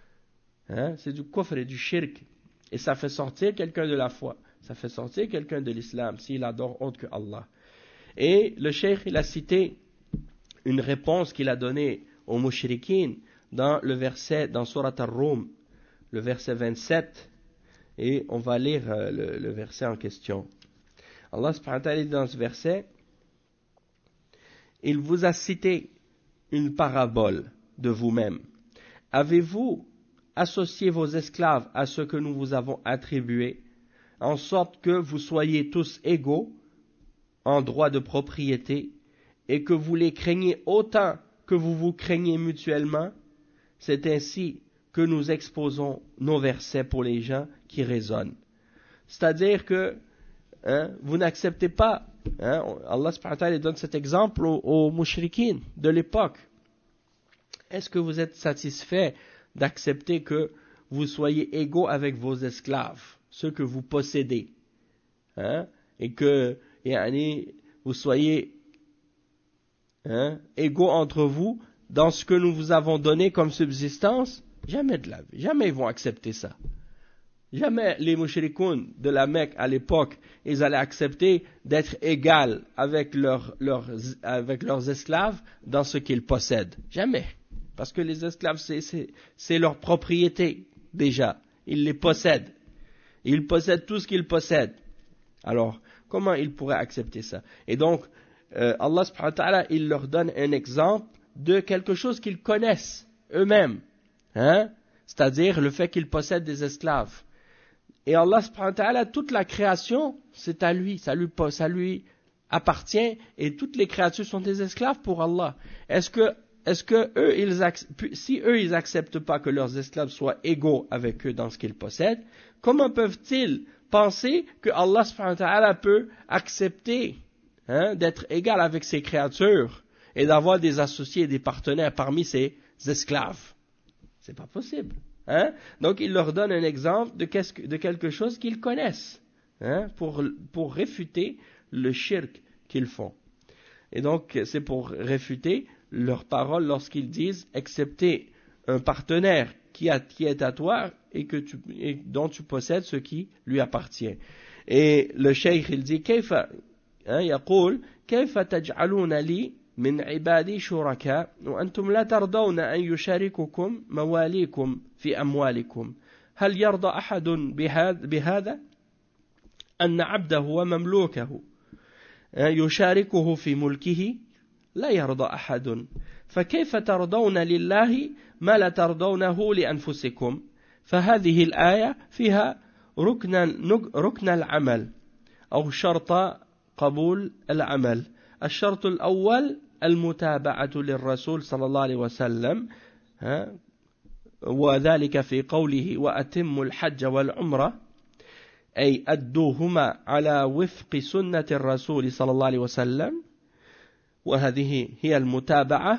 Hein? C'est du kufr et du shirk. Et ça fait sortir quelqu'un de la foi. Ça fait sortir quelqu'un de l'islam s'il adore autre que Allah. Et le cheikh, il a cité une réponse qu'il a donnée aux mushrikines dans le verset, dans Surat Ar-Rum, le verset vingt-sept, et on va lire euh, le, le verset en question. Allah subhanahu wa ta'ala dit dans ce verset, il vous a cité une parabole de vous-même. Avez-vous associé vos esclaves à ce que nous vous avons attribué, en sorte que vous soyez tous égaux en droit de propriété, et que vous les craignez autant que vous vous craignez mutuellement? C'est ainsi que nous exposons nos versets pour les gens qui raisonnent. C'est-à-dire que hein, vous n'acceptez pas, hein, Allah subhanahu wa ta'ala donne cet exemple aux, aux mushrikines de l'époque. Est-ce que vous êtes satisfait d'accepter que vous soyez égaux avec vos esclaves, ceux que vous possédez, hein, et que yani, vous soyez hein, égaux entre vous dans ce que nous vous avons donné comme subsistance? Jamais de la vie, jamais ils vont accepter ça. Jamais les mushrikoun de la Mecque à l'époque, ils allaient accepter d'être égaux avec, leur, leur, avec leurs esclaves dans ce qu'ils possèdent. Jamais. Parce que les esclaves, c'est, c'est, c'est leur propriété déjà. Ils les possèdent. Ils possèdent tout ce qu'ils possèdent. Alors, comment ils pourraient accepter ça? Et donc, euh, Allah subhanahu wa ta'ala, il leur donne un exemple de quelque chose qu'ils connaissent eux-mêmes. Hein? C'est-à-dire le fait qu'ils possèdent des esclaves. Et Allah subhanahu wa ta'ala, toute la création, c'est à lui, ça lui, ça lui appartient, et toutes les créatures sont des esclaves pour Allah. Est-ce que, est-ce que eux, ils acceptent, si eux, ils acceptent pas que leurs esclaves soient égaux avec eux dans ce qu'ils possèdent, comment peuvent-ils penser que Allah subhanahu wa ta'ala peut accepter hein, d'être égal avec ses créatures et d'avoir des associés et des partenaires parmi ses esclaves? C'est pas possible. Hein? Donc il leur donne un exemple de, que, de quelque chose qu'ils connaissent hein, pour, pour réfuter le shirk qu'ils font. Et donc c'est pour réfuter leurs paroles lorsqu'ils disent accepter un partenaire qui, a, qui est à toi et, que tu, et dont tu possèdes ce qui lui appartient. Et le cheikh il dit كيف يقول كيف تجعلون لي من عبادي شركاء وأنتم لا ترضون أن يشارككم مواليكم في أموالكم هل يرضى أحد بهذا أن عبده ومملوكه يشاركه في ملكه لا يرضى أحد فكيف ترضون لله ما لا ترضونه لأنفسكم فهذه الآية فيها ركن, ركن العمل أو شرط قبول العمل الشرط الأول المتابعة للرسول صلى الله عليه وسلم وذلك في قوله وأتم الحج والعمرة أي أدوهما على وفق سنة الرسول صلى الله عليه وسلم وهذه هي المتابعة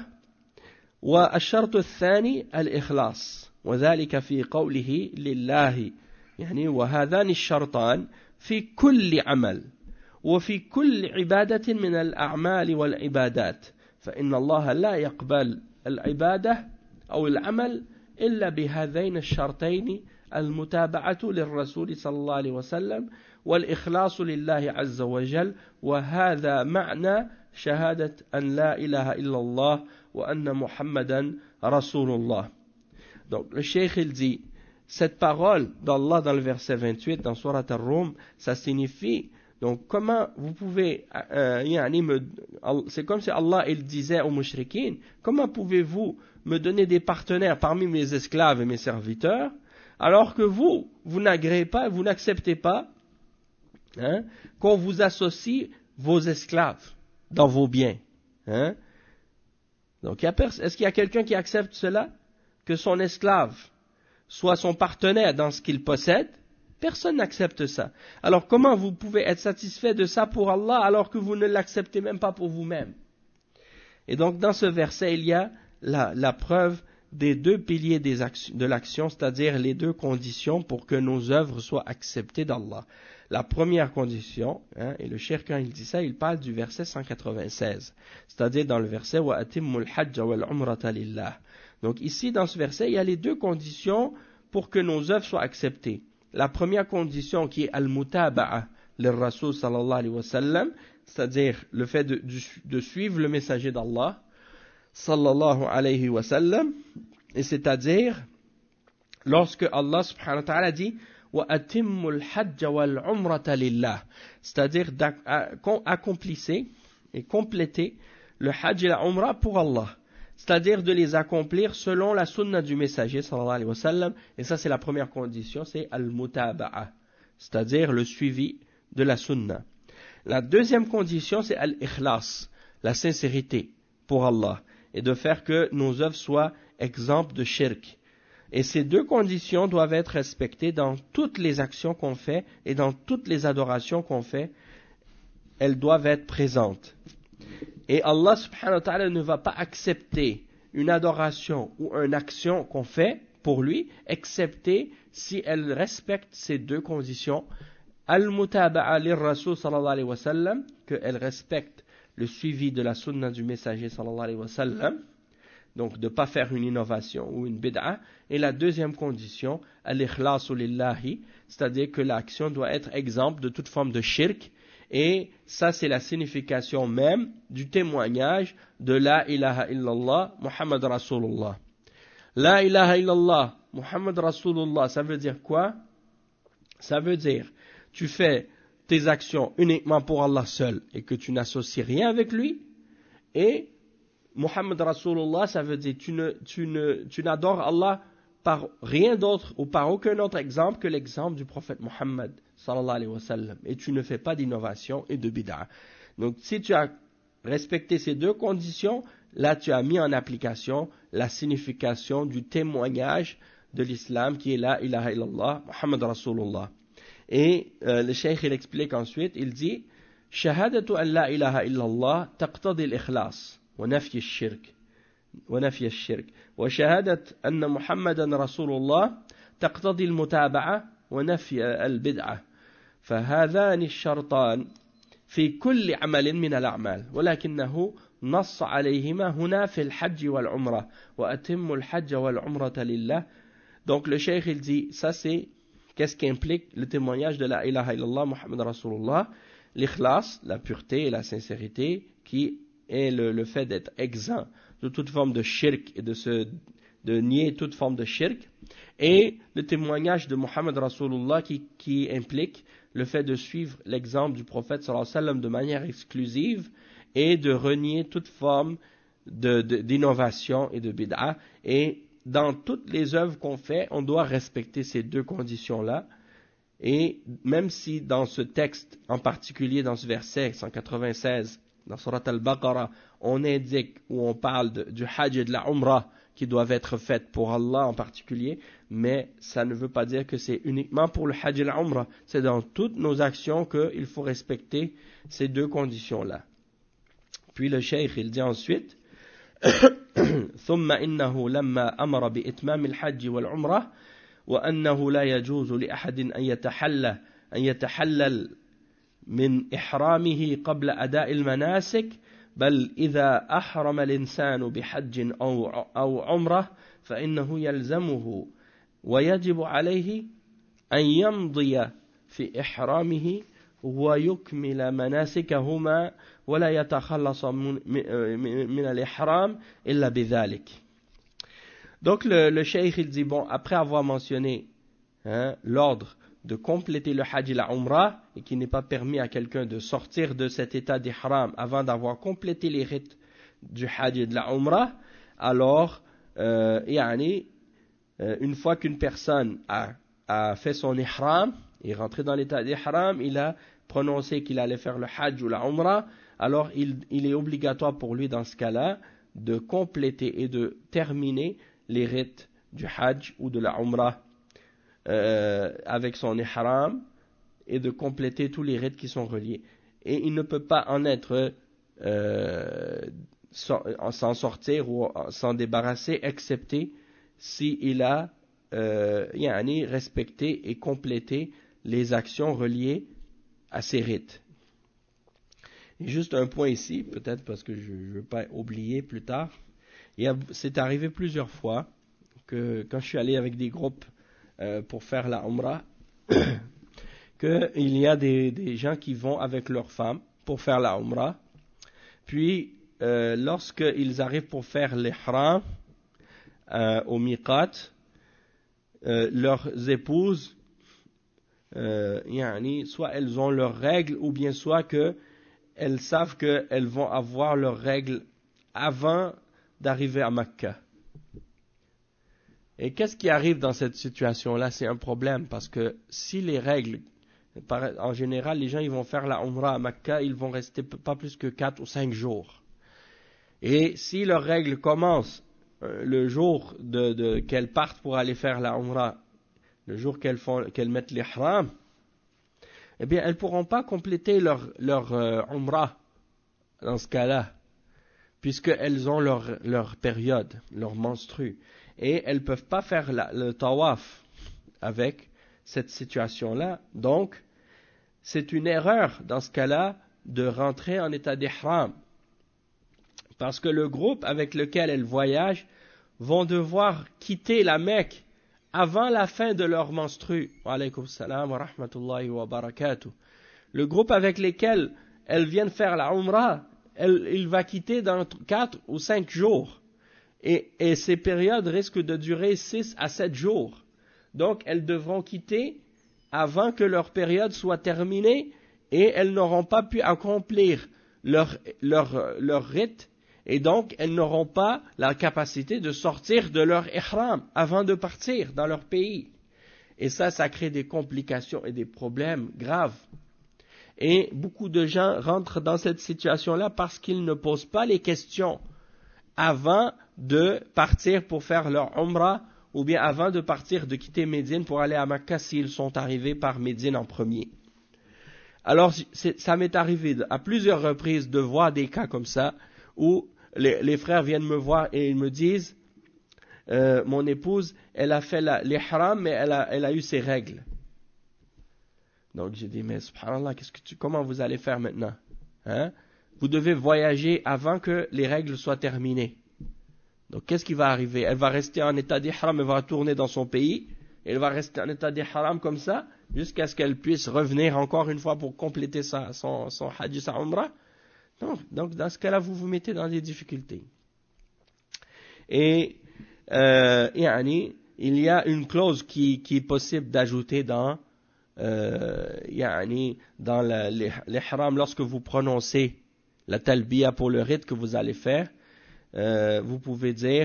والشرط الثاني الإخلاص وذلك في قوله لله يعني وهذان الشرطان في كل عمل وفي كل عبادة من الأعمال والعبادات فإن الله لا يقبل العبادة أو العمل إلا بهذين الشرطين المتابعة للرسول صلى الله عليه وسلم والإخلاص لله عز وجل وهذا معنى شهادة أن لا إله إلا الله وأن محمدا رسول الله. Donc le cheikh il dit cette parole d'Allah dans le verset vingt-huit dans Surat Ar-Rum ça signifie donc comment vous pouvez euh, yani me, c'est comme si Allah il disait aux mushrikines comment pouvez-vous me donner des partenaires parmi mes esclaves et mes serviteurs alors que vous vous n'agréez pas vous n'acceptez pas hein, qu'on vous associe vos esclaves dans vos biens hein? Donc est-ce qu'il y a quelqu'un qui accepte cela que son esclave soit son partenaire dans ce qu'il possède? Personne n'accepte ça. Alors comment vous pouvez être satisfait de ça pour Allah alors que vous ne l'acceptez même pas pour vous-même? Et donc dans ce verset, il y a la, la preuve des deux piliers des actions, de l'action, c'est-à-dire les deux conditions pour que nos œuvres soient acceptées d'Allah. La première condition, hein, et le cheikh quand il dit ça, il parle du verset cent quatre-vingt-seize, c'est-à-dire dans le verset wa atimmul hajj wal umrata lillah. Donc ici dans ce verset, il y a les deux conditions pour que nos œuvres soient acceptées. La première condition qui est al-mutaba'a lir-rasul sallallahu alayhi wa sallam, c'est-à-dire le fait de, de, de suivre le messager d'Allah sallallahu alayhi wa sallam, et c'est-à-dire lorsque Allah subhanahu wa ta'ala dit wa atimmul hajj wal umrata lillah, c'est-à-dire accomplissez et complétez le hajj et la umrah pour Allah, c'est-à-dire de les accomplir selon la sunna du messager sallallahu alayhi wa sallam, et ça c'est la première condition, c'est al-mutaba'a, c'est-à-dire le suivi de la sunna. La deuxième condition c'est al-ikhlas, la sincérité pour Allah, et de faire que nos œuvres soient exemptes de shirk. Et ces deux conditions doivent être respectées dans toutes les actions qu'on fait et dans toutes les adorations qu'on fait. Elles doivent être présentes. Et Allah subhanahu wa ta'ala ne va pas accepter une adoration ou une action qu'on fait pour lui, excepté si elle respecte ces deux conditions. Al-mutaba'a lir-rasul sallallahu alayhi wa sallam, qu'elle respecte le suivi de la sunna du messager sallallahu alayhi wa sallam, donc de ne pas faire une innovation ou une bid'a. Et la deuxième condition, al-ikhlasu lillahi, c'est-à-dire que l'action doit être exempte de toute forme de shirk. Et ça, c'est la signification même du témoignage de la ilaha illallah Muhammad Rasulullah. La ilaha illallah Muhammad Rasulullah, ça veut dire quoi? Ça veut dire, tu fais tes actions uniquement pour Allah seul et que tu n'associes rien avec lui. Et Muhammad Rasulullah, ça veut dire, tu ne, tu ne, tu n'adores Allah par rien d'autre ou par aucun autre exemple que l'exemple du prophète Muhammad sallallahu alayhi wa sallam, et tu ne fais pas d'innovation et de bid'a. Donc si tu as respecté ces deux conditions, là tu as mis en application la signification du témoignage de l'islam qui est la ilaha illallah Muhammad Rasulullah. Et euh, le cheikh il explique ensuite, il dit shahadatu an la ilaha illallah taqtadi al-ikhlas wa nafyi al-shirk ونفي الشرك وشهادة أن محمدا رسول الله تقتضي المتابعة ونفي البدعة فهذان الشرطان في كل عمل من الأعمال ولكنه نص عليهما هنا في الحج والعمرة وأتم الحج والعمرة لله. Donc le cheikh il dit ça c'est qu'est-ce qui implique le témoignage de la ilaha illallah Muhammad Rasulullah, l'ikhlas, la pureté et la sincérité qui est le, le fait d'être exempt de toute forme de shirk et de, se, de nier toute forme de shirk, et le témoignage de Muhammad Rasulullah qui, qui implique le fait de suivre l'exemple du prophète sallallahu alayhi wa sallam de manière exclusive et de renier toute forme de, de, d'innovation et de bid'a. Et dans toutes les œuvres qu'on fait, on doit respecter ces deux conditions-là. Et même si dans ce texte, en particulier dans ce verset cent quatre-vingt-seize, dans Surat Al-Baqarah, on indique ou on parle de, du hajj et de la umrah qui doivent être faites pour Allah en particulier, mais ça ne veut pas dire que c'est uniquement pour le hajj et la umrah. C'est dans toutes nos actions qu'il faut respecter ces deux conditions-là. Puis le cheikh, il dit ensuite ثم إنه لما أمر بإتمام الحج والعمرة وأنه لا يجوز لأحد أن يتحلى أن يتحلل من إحرامه قبل أداء المناسك بل إذا أحرم الإنسان بحج أو أو عمرة فإنه يلزمه ويجب عليه أن يمضي في إحرامه ويكمل مناسكهما ولا يتخلص من, من الإحرام إلا بذلك. Donc le, le cheikh il dit bon, après avoir mentionné hein, l'ordre de compléter le hajj et la umrah, et qu'il n'est pas permis à quelqu'un de sortir de cet état d'ihram avant d'avoir complété les rites du hajj et de la umrah, alors, euh, yani, euh, une fois qu'une personne a, a fait son ihram, est rentré dans l'état d'ihram, il a prononcé qu'il allait faire le hajj ou la umrah, alors il, il est obligatoire pour lui dans ce cas-là de compléter et de terminer les rites du hajj ou de la umrah Euh, avec son ihram et de compléter tous les rites qui sont reliés. Et il ne peut pas en être euh, s'en sortir ou s'en débarrasser excepté s'il a euh, yani, respecté et complété les actions reliées à ces rites. Et juste un point ici, peut-être parce que je ne veux pas oublier plus tard, il y a, c'est arrivé plusieurs fois que quand je suis allé avec des groupes euh, pour faire la Umrah, qu'il y a des, des gens qui vont avec leurs femmes pour faire la Umrah, puis euh, lorsqu'ils arrivent pour faire l'ihram euh, au miqat, euh, leurs épouses, euh, yani, soit elles ont leurs règles, ou bien soit que elles savent qu'elles vont avoir leurs règles avant d'arriver à Mecca. Et qu'est-ce qui arrive dans cette situation-là? C'est un problème, parce que si les règles, en général, les gens ils vont faire la Umrah à Mecca, ils vont rester pas plus que quatre ou cinq jours. Et si leurs règles commencent euh, le jour de, de, qu'elles partent pour aller faire la Umrah, le jour qu'elles, font, qu'elles mettent l'ihram, eh bien, elles ne pourront pas compléter leur, leur euh, Umrah dans ce cas-là, puisqu'elles ont leur, leur période, leur menstru, et elles ne peuvent pas faire la, le tawaf avec cette situation-là. Donc, c'est une erreur dans ce cas-là de rentrer en état d'ihram, parce que le groupe avec lequel elles voyagent vont devoir quitter la Mecque avant la fin de leur menstru. Wa alaykum salam wa rahmatullahi wa barakatuh. Le groupe avec lequel elles viennent faire la Umrah, elle, il va quitter dans quatre ou cinq jours. Et, et ces périodes risquent de durer six à sept jours. Donc, elles devront quitter avant que leur période soit terminée et elles n'auront pas pu accomplir leur, leur, leur rite. Et donc, elles n'auront pas la capacité de sortir de leur ihram avant de partir dans leur pays. Et ça, ça crée des complications et des problèmes graves. Et beaucoup de gens rentrent dans cette situation-là parce qu'ils ne posent pas les questions avant de partir pour faire leur umrah ou bien avant de partir, de quitter Médine pour aller à Mecca s'ils sont arrivés par Médine en premier. Alors, ça m'est arrivé à plusieurs reprises de voir des cas comme ça où les, les frères viennent me voir et ils me disent euh, mon épouse, elle a fait la, l'ihram mais elle a, elle a eu ses règles. Donc j'ai dit, mais subhanallah, qu'est-ce que tu, comment vous allez faire maintenant, hein? Vous devez voyager avant que les règles soient terminées. Donc qu'est-ce qui va arriver? Elle va rester en état d'ihram, elle va retourner dans son pays, et elle va rester en état d'ihram comme ça, jusqu'à ce qu'elle puisse revenir encore une fois pour compléter sa, son, son hajj, sa umrah. Non, donc dans ce cas-là, vous vous mettez dans des difficultés. Et euh, yani, il y a une clause qui, qui est possible d'ajouter dans euh, yani, dans la, l'ihram, lorsque vous prononcez la talbiya pour le rite que vous allez faire, euh, vous pouvez dire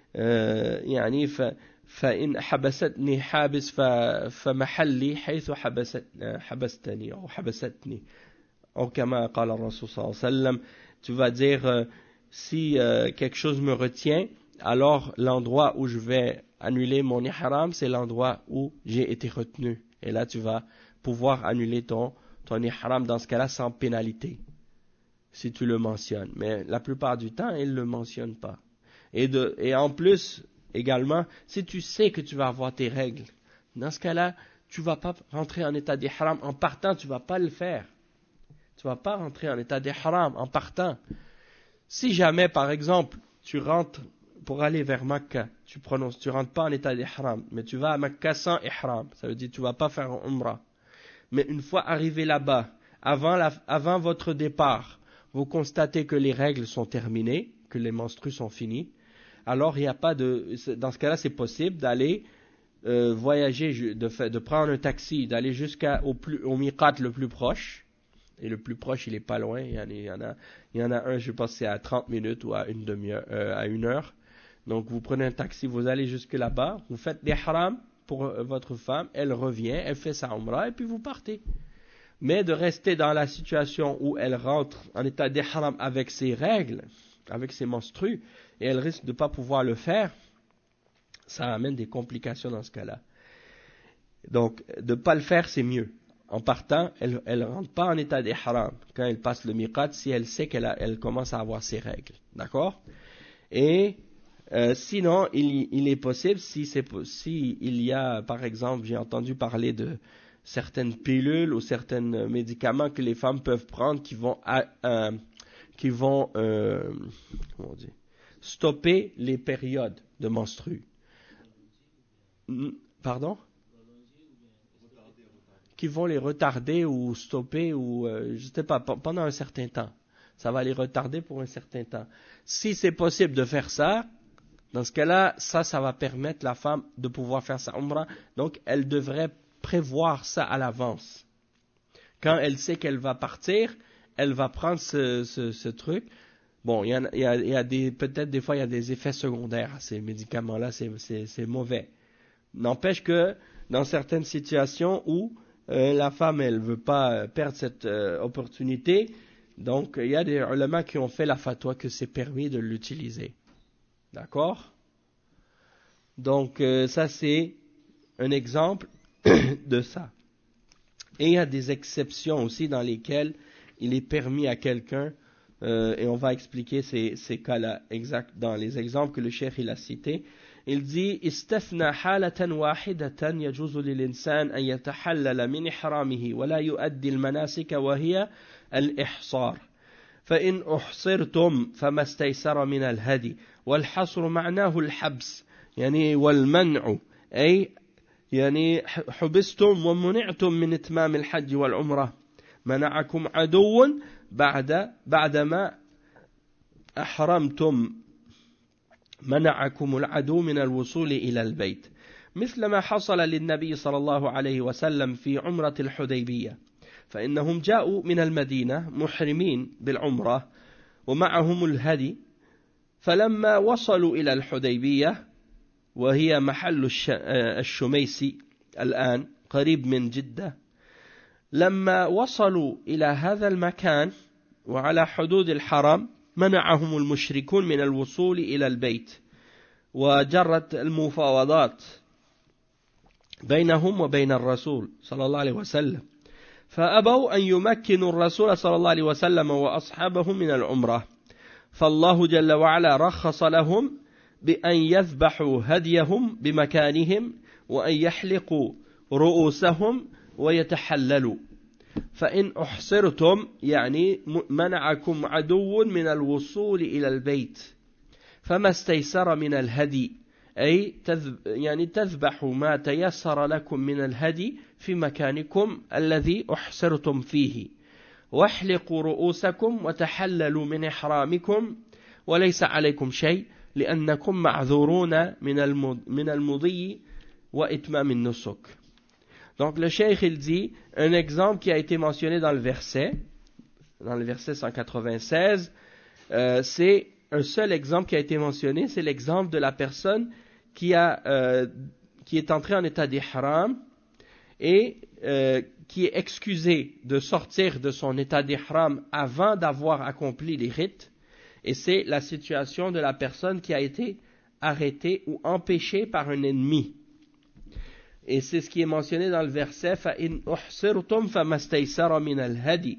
يعني فإن حبستني حابس فمحلي حيث حبستني أو حبستني أو كما قال الرسول صلى الله عليه وسلم. Tu vas dire euh, si euh, quelque chose me retient, alors l'endroit où je vais annuler mon ihram, c'est l'endroit où j'ai été retenu. Et là, tu vas pouvoir annuler ton, ton ihram dans ce cas-là sans pénalité, si tu le mentionnes. Mais la plupart du temps, ils ne le mentionnent pas. Et, de, et en plus, également, si tu sais que tu vas avoir tes règles, dans ce cas-là, tu ne vas pas rentrer en état d'ihram. En partant, tu ne vas pas le faire. Tu ne vas pas rentrer en état d'ihram en partant. Si jamais, par exemple, tu rentres pour aller vers Mecca, tu prononces, tu rentres pas en état d'ihram, mais tu vas à Mecca sans ihram, ça veut dire que tu ne vas pas faire un umrah. Mais une fois arrivé là-bas, avant, la, avant votre départ, vous constatez que les règles sont terminées, que les menstrues sont finies, alors il n'y a pas de, dans ce cas-là, c'est possible d'aller euh, voyager, de, de prendre un taxi, d'aller jusqu'au plus, au miqat le plus proche. Et le plus proche, il est pas loin. Il y en a, il y en a, il y en a un, je pense, c'est à trente minutes ou à une demi-heure, euh, à une heure. Donc, vous prenez un taxi, vous allez jusque là-bas, vous faites l'ihram pour euh, votre femme, elle revient, elle fait sa umrah et puis vous partez. Mais de rester dans la situation où elle rentre en état d'ihram avec ses règles, avec ses menstrues, et elle risque de ne pas pouvoir le faire, ça amène des complications dans ce cas-là. Donc, de ne pas le faire, c'est mieux. En partant, elle ne rentre pas en état d'ihram quand elle passe le miqat, si elle sait qu'elle a, elle commence à avoir ses règles. D'accord? Et euh, sinon, il, il est possible, si, c'est, si il y a, par exemple, j'ai entendu parler de certaines pilules ou certains médicaments que les femmes peuvent prendre qui vont, euh, qui vont euh, comment on dit, stopper les périodes de menstrues. Pardon? Qui vont les retarder ou stopper ou euh, je sais pas pendant un certain temps. Ça va les retarder pour un certain temps. Si c'est possible de faire ça, dans ce cas-là, ça, ça va permettre la femme de pouvoir faire sa umrah. Donc, elle devrait prévoir ça à l'avance. Quand elle sait qu'elle va partir, elle va prendre ce, ce, ce truc. Bon, il y a, il y a, il y a des, peut-être des fois il y a des effets secondaires à ces médicaments-là, c'est, c'est, c'est mauvais. N'empêche que dans certaines situations où Euh, la femme, elle ne veut pas perdre cette euh, opportunité. Donc, il y a des ulama qui ont fait la fatwa que c'est permis de l'utiliser. D'accord? Donc euh, ça c'est un exemple de ça. Et il y a des exceptions aussi dans lesquelles il est permis à quelqu'un, euh, et on va expliquer ces, ces cas-là exact dans les exemples que le cheikh il a cités. Il dit استثنى حالة واحدة يجوز للإنسان أن يتحلل من إحرامه ولا يؤدي المناسك وهي الإحصار فإن أحصرتم فما استيسر من الهدي والحصر معناه الحبس يعني والمنع أي يعني حبستم ومنعتم من إتمام الحج والعمرة منعكم عدو بعد بعدما أحرمتم منعكم العدو من الوصول إلى البيت مثل ما حصل للنبي صلى الله عليه وسلم في عمرة الحديبية فإنهم جاءوا من المدينة محرمين بالعمرة ومعهم الهدي فلما وصلوا إلى الحديبية وهي محل الشميسي الآن قريب من جدة لما وصلوا إلى هذا المكان وعلى حدود الحرم منعهم المشركون من الوصول إلى البيت وجرت المفاوضات بينهم وبين الرسول صلى الله عليه وسلم فأبوا أن يمكنوا الرسول صلى الله عليه وسلم وأصحابه من العمرة فالله جل وعلا رخص لهم بأن يذبحوا هديهم بمكانهم وأن يحلقوا رؤوسهم ويتحللوا فإن أحصرتم يعني منعكم عدو من الوصول إلى البيت فما استيسر من الهدي أي يعني تذبحوا ما تيسر لكم من الهدي في مكانكم الذي أحصرتم فيه واحلقوا رؤوسكم وتحللوا من إحرامكم وليس عليكم شيء لأنكم معذورون من المضي وإتمام النسك. Donc le cheikh il dit un exemple qui a été mentionné dans le verset, dans le verset cent quatre-vingt-seize, euh, c'est un seul exemple qui a été mentionné, c'est l'exemple de la personne qui a euh, qui est entrée en état d'ihram et euh, qui est excusée de sortir de son état d'ihram avant d'avoir accompli les rites, et c'est la situation de la personne qui a été arrêtée ou empêchée par un ennemi. Et c'est ce qui est mentionné dans le verset فَإِنْ أُحْصِرْتُمْ فَمَا اسْتَيْسَرَ مِنَ الْهَدِي.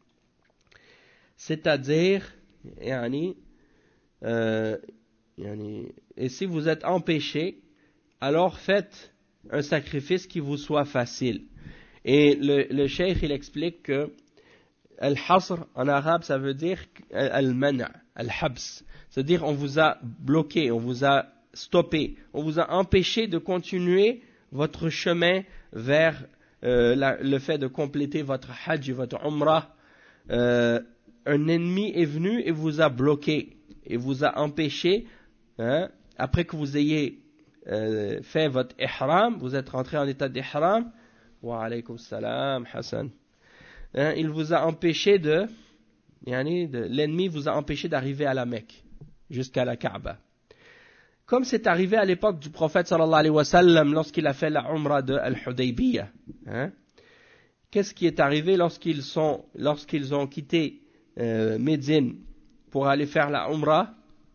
C'est-à-dire, yani, euh, yani, et si vous êtes empêché, alors faites un sacrifice qui vous soit facile. Et le, le cheikh il explique que al-hasr en arabe ça veut dire al-mana', al-habs, c'est-à-dire on vous a bloqué, on vous a stoppé, on vous a empêché de continuer votre chemin vers euh, la, le fait de compléter votre hajj et votre umrah. Euh, un ennemi est venu et vous a bloqué et vous a empêché, hein, après que vous ayez euh, fait votre ihram, vous êtes rentré en état d'ihram, wa alaykum salam Hassan, hein, il vous a empêché de, yani, de l'ennemi vous a empêché d'arriver à la Mecque jusqu'à la Kaaba. Comme c'est arrivé à l'époque du prophète sallallahu alayhi wa sallam lorsqu'il a fait la umrah de Al-Hudaybiyah. Hein? Qu'est-ce qui est arrivé lorsqu'ils, sont, lorsqu'ils ont quitté euh, Médine pour aller faire la umrah?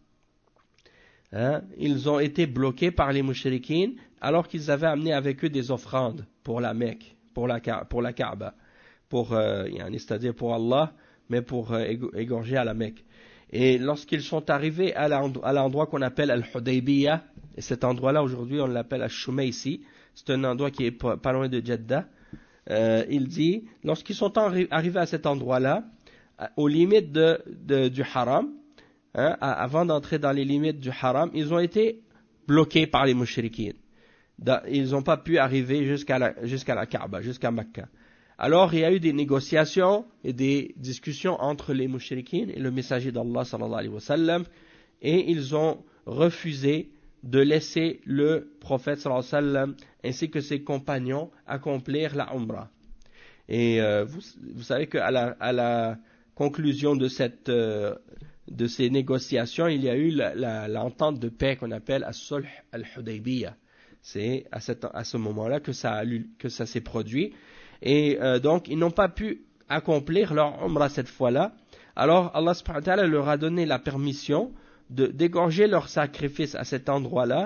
Hein? Ils ont été bloqués par les mushrikines alors qu'ils avaient amené avec eux des offrandes pour la Mecque, pour la, pour la Kaaba, pour, euh, c'est-à-dire pour Allah, mais pour euh, égorger à la Mecque. Et lorsqu'ils sont arrivés à l'endroit qu'on appelle Al-Hudaybiyah, et cet endroit-là aujourd'hui on l'appelle Al-Shumaysi, c'est un endroit qui est pas loin de Jeddah, euh, il dit, lorsqu'ils sont arrivés à cet endroit-là, aux limites de, de, du haram, hein, avant d'entrer dans les limites du haram, ils ont été bloqués par les mushrikines. Ils n'ont pas pu arriver jusqu'à la, jusqu'à la Kaaba, jusqu'à Mecca. Alors il y a eu des négociations et des discussions entre les mushrikines et le messager d'Allah sallallahu alayhi wa sallam, et ils ont refusé de laisser le prophète sallallahu alayhi wa sallam ainsi que ses compagnons accomplir la umrah. Et euh, vous, vous savez qu'à la, à la conclusion de, cette, euh, de ces négociations, il y a eu la, la, l'entente de paix qu'on appelle As-Sulh al-Hudaybiyah. C'est à, cette, à ce moment-là que ça, a, que ça s'est produit. Et euh, donc, ils n'ont pas pu accomplir leur umrah cette fois-là. Alors, Allah subhanahu wa ta'ala leur a donné la permission de d'égorger leur sacrifice à cet endroit-là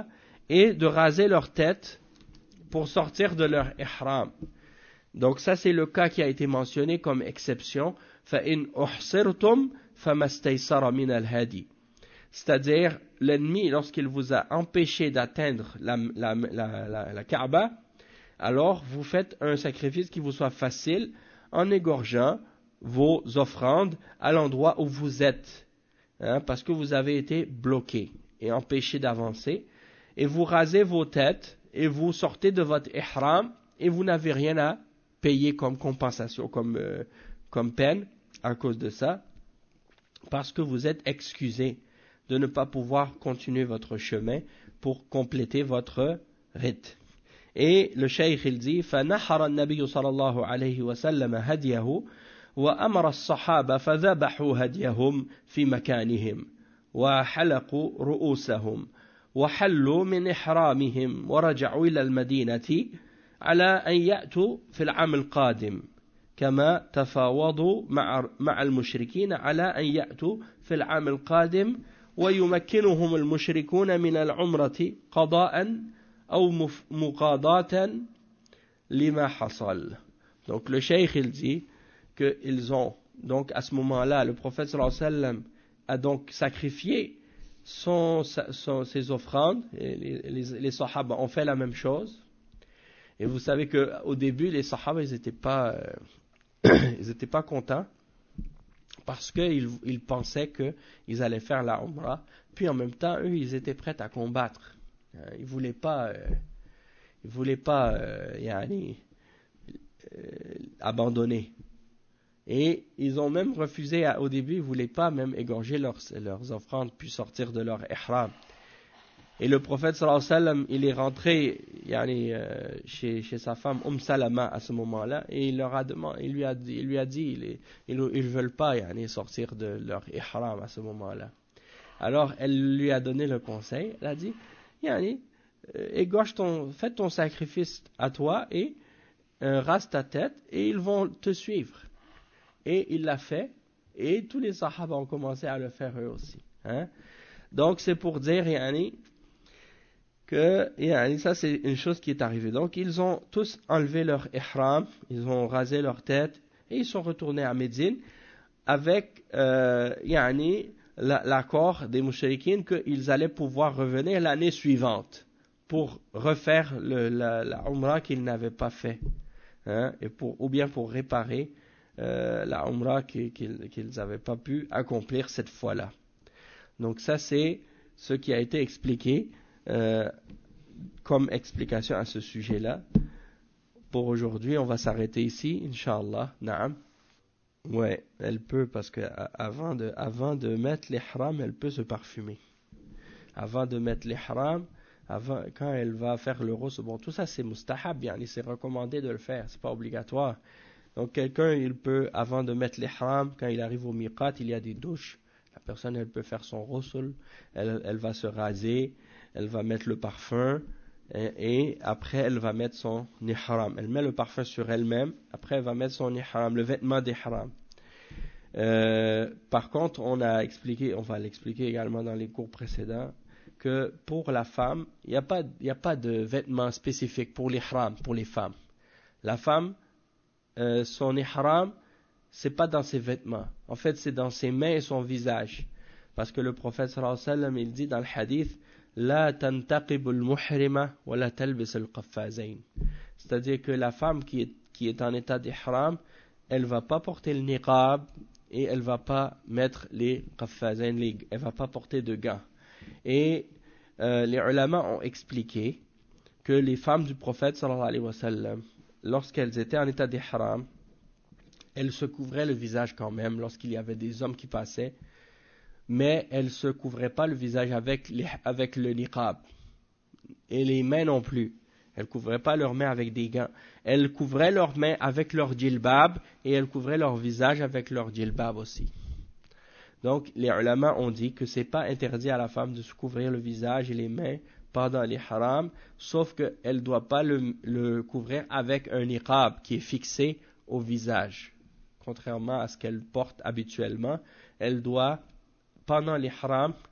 et de raser leur tête pour sortir de leur ihram. Donc ça c'est le cas qui a été mentionné comme exception. فَإِنْ أُحْصِرْتُمْ فَمَا اسْتَيْسَرَ مِنَ الْهَدِيِ. C'est-à-dire, l'ennemi, lorsqu'il vous a empêché d'atteindre la, la, la, la, la Kaaba, alors vous faites un sacrifice qui vous soit facile en égorgeant vos offrandes à l'endroit où vous êtes, hein, parce que vous avez été bloqué et empêché d'avancer, et vous rasez vos têtes et vous sortez de votre ihram et vous n'avez rien à payer comme compensation, comme, euh, comme peine à cause de ça, parce que vous êtes excusé de ne pas pouvoir continuer votre chemin pour compléter votre rite. Et le cheikh il dit فَنَحَرَ النَّبِيُّ صلى الله عليه وسلم هديه وأمر الصحابة فذبحوا هديهم في مكانهم وحلقوا رؤوسهم وحلوا من إحرامهم ورجعوا إلى المدينة على أن يأتوا في العام القادم كما تفاوضوا مع مع المشركين على أن يأتوا في العام القادم ويمكنهم المشركون من العمرة قضاء أو مقاضاة لما حصل. Donc le cheikh il dit que ils ont donc à ce moment-là le prophète sallallahu alayhi wa sallam a donc sacrifié son, son, ses offrandes et les, les, les sahaba ont fait la même chose. Et vous savez que au début les sahaba ils étaient pas euh, ils étaient pas contents parce qu'ils ils pensaient qu'ils allaient faire la Umrah, puis en même temps, eux, ils étaient prêts à combattre. Ils ne voulaient pas, euh, ils voulaient pas euh, yani, euh, abandonner. Et ils ont même refusé, à, au début, ils ne voulaient pas même égorger leurs, leurs offrandes, puis sortir de leur ihram. Et le prophète sallallahu alayhi wa sallam, il est rentré yani, euh, chez, chez sa femme Umm Salama à ce moment-là, et il leur a demandé, il lui a dit, il lui a dit, ils ne veulent pas yani, sortir de leur ihram à ce moment-là. Alors elle lui a donné le conseil, elle a dit, yani, euh, égorge ton, fais ton sacrifice à toi et euh, rase ta tête, et ils vont te suivre. Et il l'a fait, et tous les sahaba ont commencé à le faire eux aussi. Hein? Donc c'est pour dire, yani, que yani, ça c'est une chose qui est arrivée. Donc ils ont tous enlevé leur ihram, ils ont rasé leur tête et ils sont retournés à Médine avec euh, yani, la, l'accord des mouchriquines qu'ils allaient pouvoir revenir l'année suivante pour refaire le, la, la umrah qu'ils n'avaient pas fait, hein, et pour, ou bien pour réparer euh, la umrah qu'ils qu'ils n'avaient pas pu accomplir cette fois-là. Donc ça c'est ce qui a été expliqué Euh, comme explication à ce sujet-là. Pour aujourd'hui, on va s'arrêter ici, Inch'Allah. Naam. Ouais, elle peut, parce que avant de, avant de mettre l'ihram, elle peut se parfumer. Avant de mettre l'ihram, avant, quand elle va faire le ghusl, bon, tout ça c'est mustahab, yani, c'est recommandé de le faire, c'est pas obligatoire. Donc quelqu'un, il peut, avant de mettre l'ihram, quand il arrive au miqat, il y a des douches. La personne, elle peut faire son ghusl, elle, elle va se raser, elle va mettre le parfum et, et après elle va mettre son ihram. Elle met le parfum sur elle-même, après elle va mettre son ihram, le vêtement d'ihram. Euh, par contre, on a expliqué, on va l'expliquer également dans les cours précédents, que pour la femme, il n'y a pas, il n'y a pas de vêtement spécifique pour l'ihram, pour les femmes. La femme, euh, son ihram, c'est pas dans ses vêtements. En fait, c'est dans ses mains et son visage. Parce que le prophète sallallahu alayhi wa sallam, il dit dans le hadith, La tantaqib al-muhrima wa la talbis al-qaffazayn. C'est-à-dire que la femme qui est, qui est en état d'ihram, elle va pas porter le niqab et elle va pas mettre les qaffazayn, elle va pas porter de gants. Et euh, les ulama ont expliqué que les femmes du prophète sallallahu alayhi wa sallam, lorsqu'elles étaient en état d'ihram, elles se couvraient le visage quand même lorsqu'il y avait des hommes qui passaient, mais elles ne se couvraient pas le visage avec, les, avec le niqab. Et les mains non plus. Elles ne couvraient pas leurs mains avec des gants. Elles couvraient leurs mains avec leur djilbab et elles couvraient leur visage avec leur djilbab aussi. Donc les ulama ont dit que ce n'est pas interdit à la femme de se couvrir le visage et les mains pendant l'ihram, sauf qu'elle ne doit pas le, le couvrir avec un niqab qui est fixé au visage. Contrairement à ce qu'elle porte habituellement, elle doit, pendant l'ihram,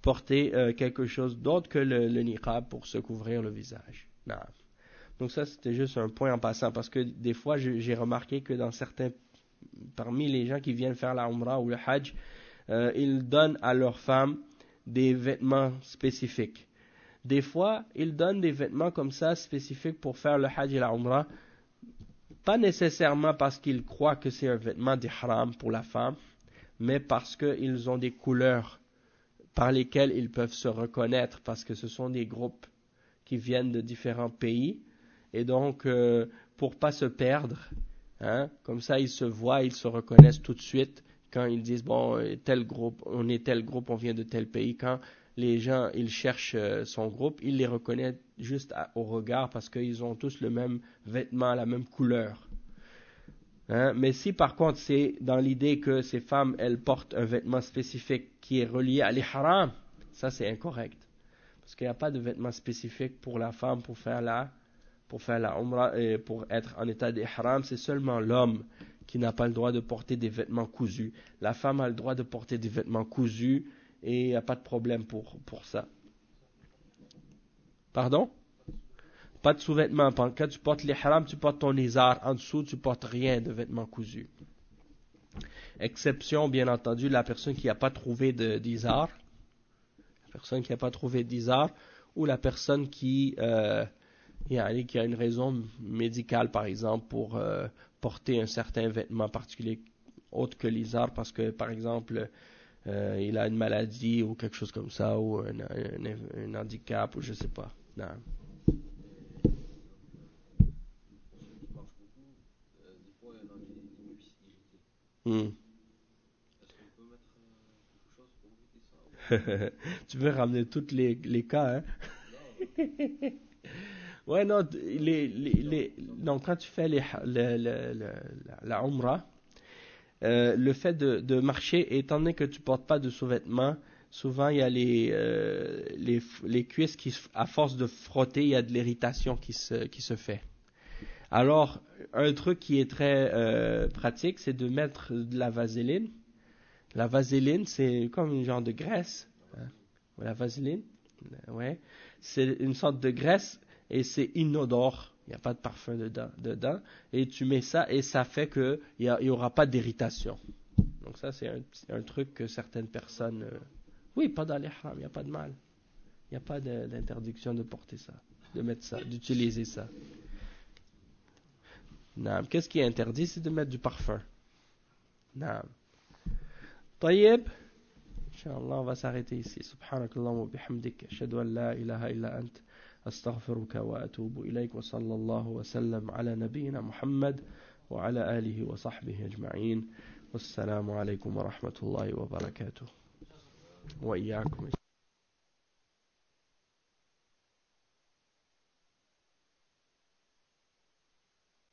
porter euh, quelque chose d'autre que le, le niqab pour se couvrir le visage. Non. Donc ça, c'était juste un point en passant, parce que des fois, je, j'ai remarqué que dans certains, parmi les gens qui viennent faire la Umrah ou le Hajj, euh, ils donnent à leurs femmes des vêtements spécifiques. Des fois, ils donnent des vêtements comme ça, spécifiques pour faire le Hajj et la Umrah, pas nécessairement parce qu'ils croient que c'est un vêtement d'ihram pour la femme, mais parce qu'ils ont des couleurs par lesquelles ils peuvent se reconnaître, parce que ce sont des groupes qui viennent de différents pays, et donc euh, pour pas se perdre, hein, comme ça ils se voient, ils se reconnaissent tout de suite quand ils disent bon tel groupe, on est tel groupe, on vient de tel pays. Quand les gens ils cherchent euh, son groupe, ils les reconnaissent juste à, au regard parce qu'ils ont tous le même vêtement, la même couleur. Hein? Mais si par contre c'est dans l'idée que ces femmes elles portent un vêtement spécifique qui est relié à l'ihram, ça c'est incorrect. Parce qu'il n'y a pas de vêtement spécifique pour la femme pour faire la, pour faire la umrah et pour être en état d'ihram. C'est seulement l'homme qui n'a pas le droit de porter des vêtements cousus. La femme a le droit de porter des vêtements cousus et il n'y a pas de problème pour, pour ça. Pardon? Pas de sous-vêtements. Quand tu portes l'ihram, tu portes ton izar. En dessous, tu portes rien de vêtements cousus. Exception, bien entendu, la personne qui n'a pas trouvé de, d'izar. La personne qui n'a pas trouvé d'izar. Ou la personne qui, euh, qui a une raison médicale, par exemple, pour euh, porter un certain vêtement particulier autre que l'izar. Parce que, par exemple, euh, il a une maladie ou quelque chose comme ça. Ou un, un, un handicap, ou je ne sais pas. Non. Hmm. Tu veux ramener tous les, les cas, hein? Ouais, non, les, les, les, non, quand tu fais les, le, le, le, la Umrah, euh, le fait de, de marcher, étant donné que tu portes pas de sous-vêtements, souvent il y a les, euh, les, les cuisses qui, à force de frotter, il y a de l'irritation qui se, qui se fait. Alors, un truc qui est très euh, pratique, c'est de mettre de la vaseline. La vaseline, c'est comme une genre de graisse. Hein? La vaseline, ouais. C'est une sorte de graisse et c'est inodore. Il n'y a pas de parfum dedans, dedans. Et tu mets ça et ça fait qu'il n'y aura pas d'irritation. Donc ça, c'est un, un truc que certaines personnes... Euh, oui, pas dans l'ihram, il n'y a pas de mal. Il n'y a pas de, d'interdiction de porter ça, de mettre ça, d'utiliser ça. Non. Qu'est-ce qui est interdit? C'est de mettre du parfum. Non. طيب إن شاء الله on va s'arrêter ici. سبحانك اللهم وبحمدك أشهد أن لا إله إلا أنت أستغفرك وأتوب إليك وصلى الله وسلم على نبينا محمد وعلى آله وصحبه أجمعين والسلام عليكم ورحمة الله وبركاته وإياكم.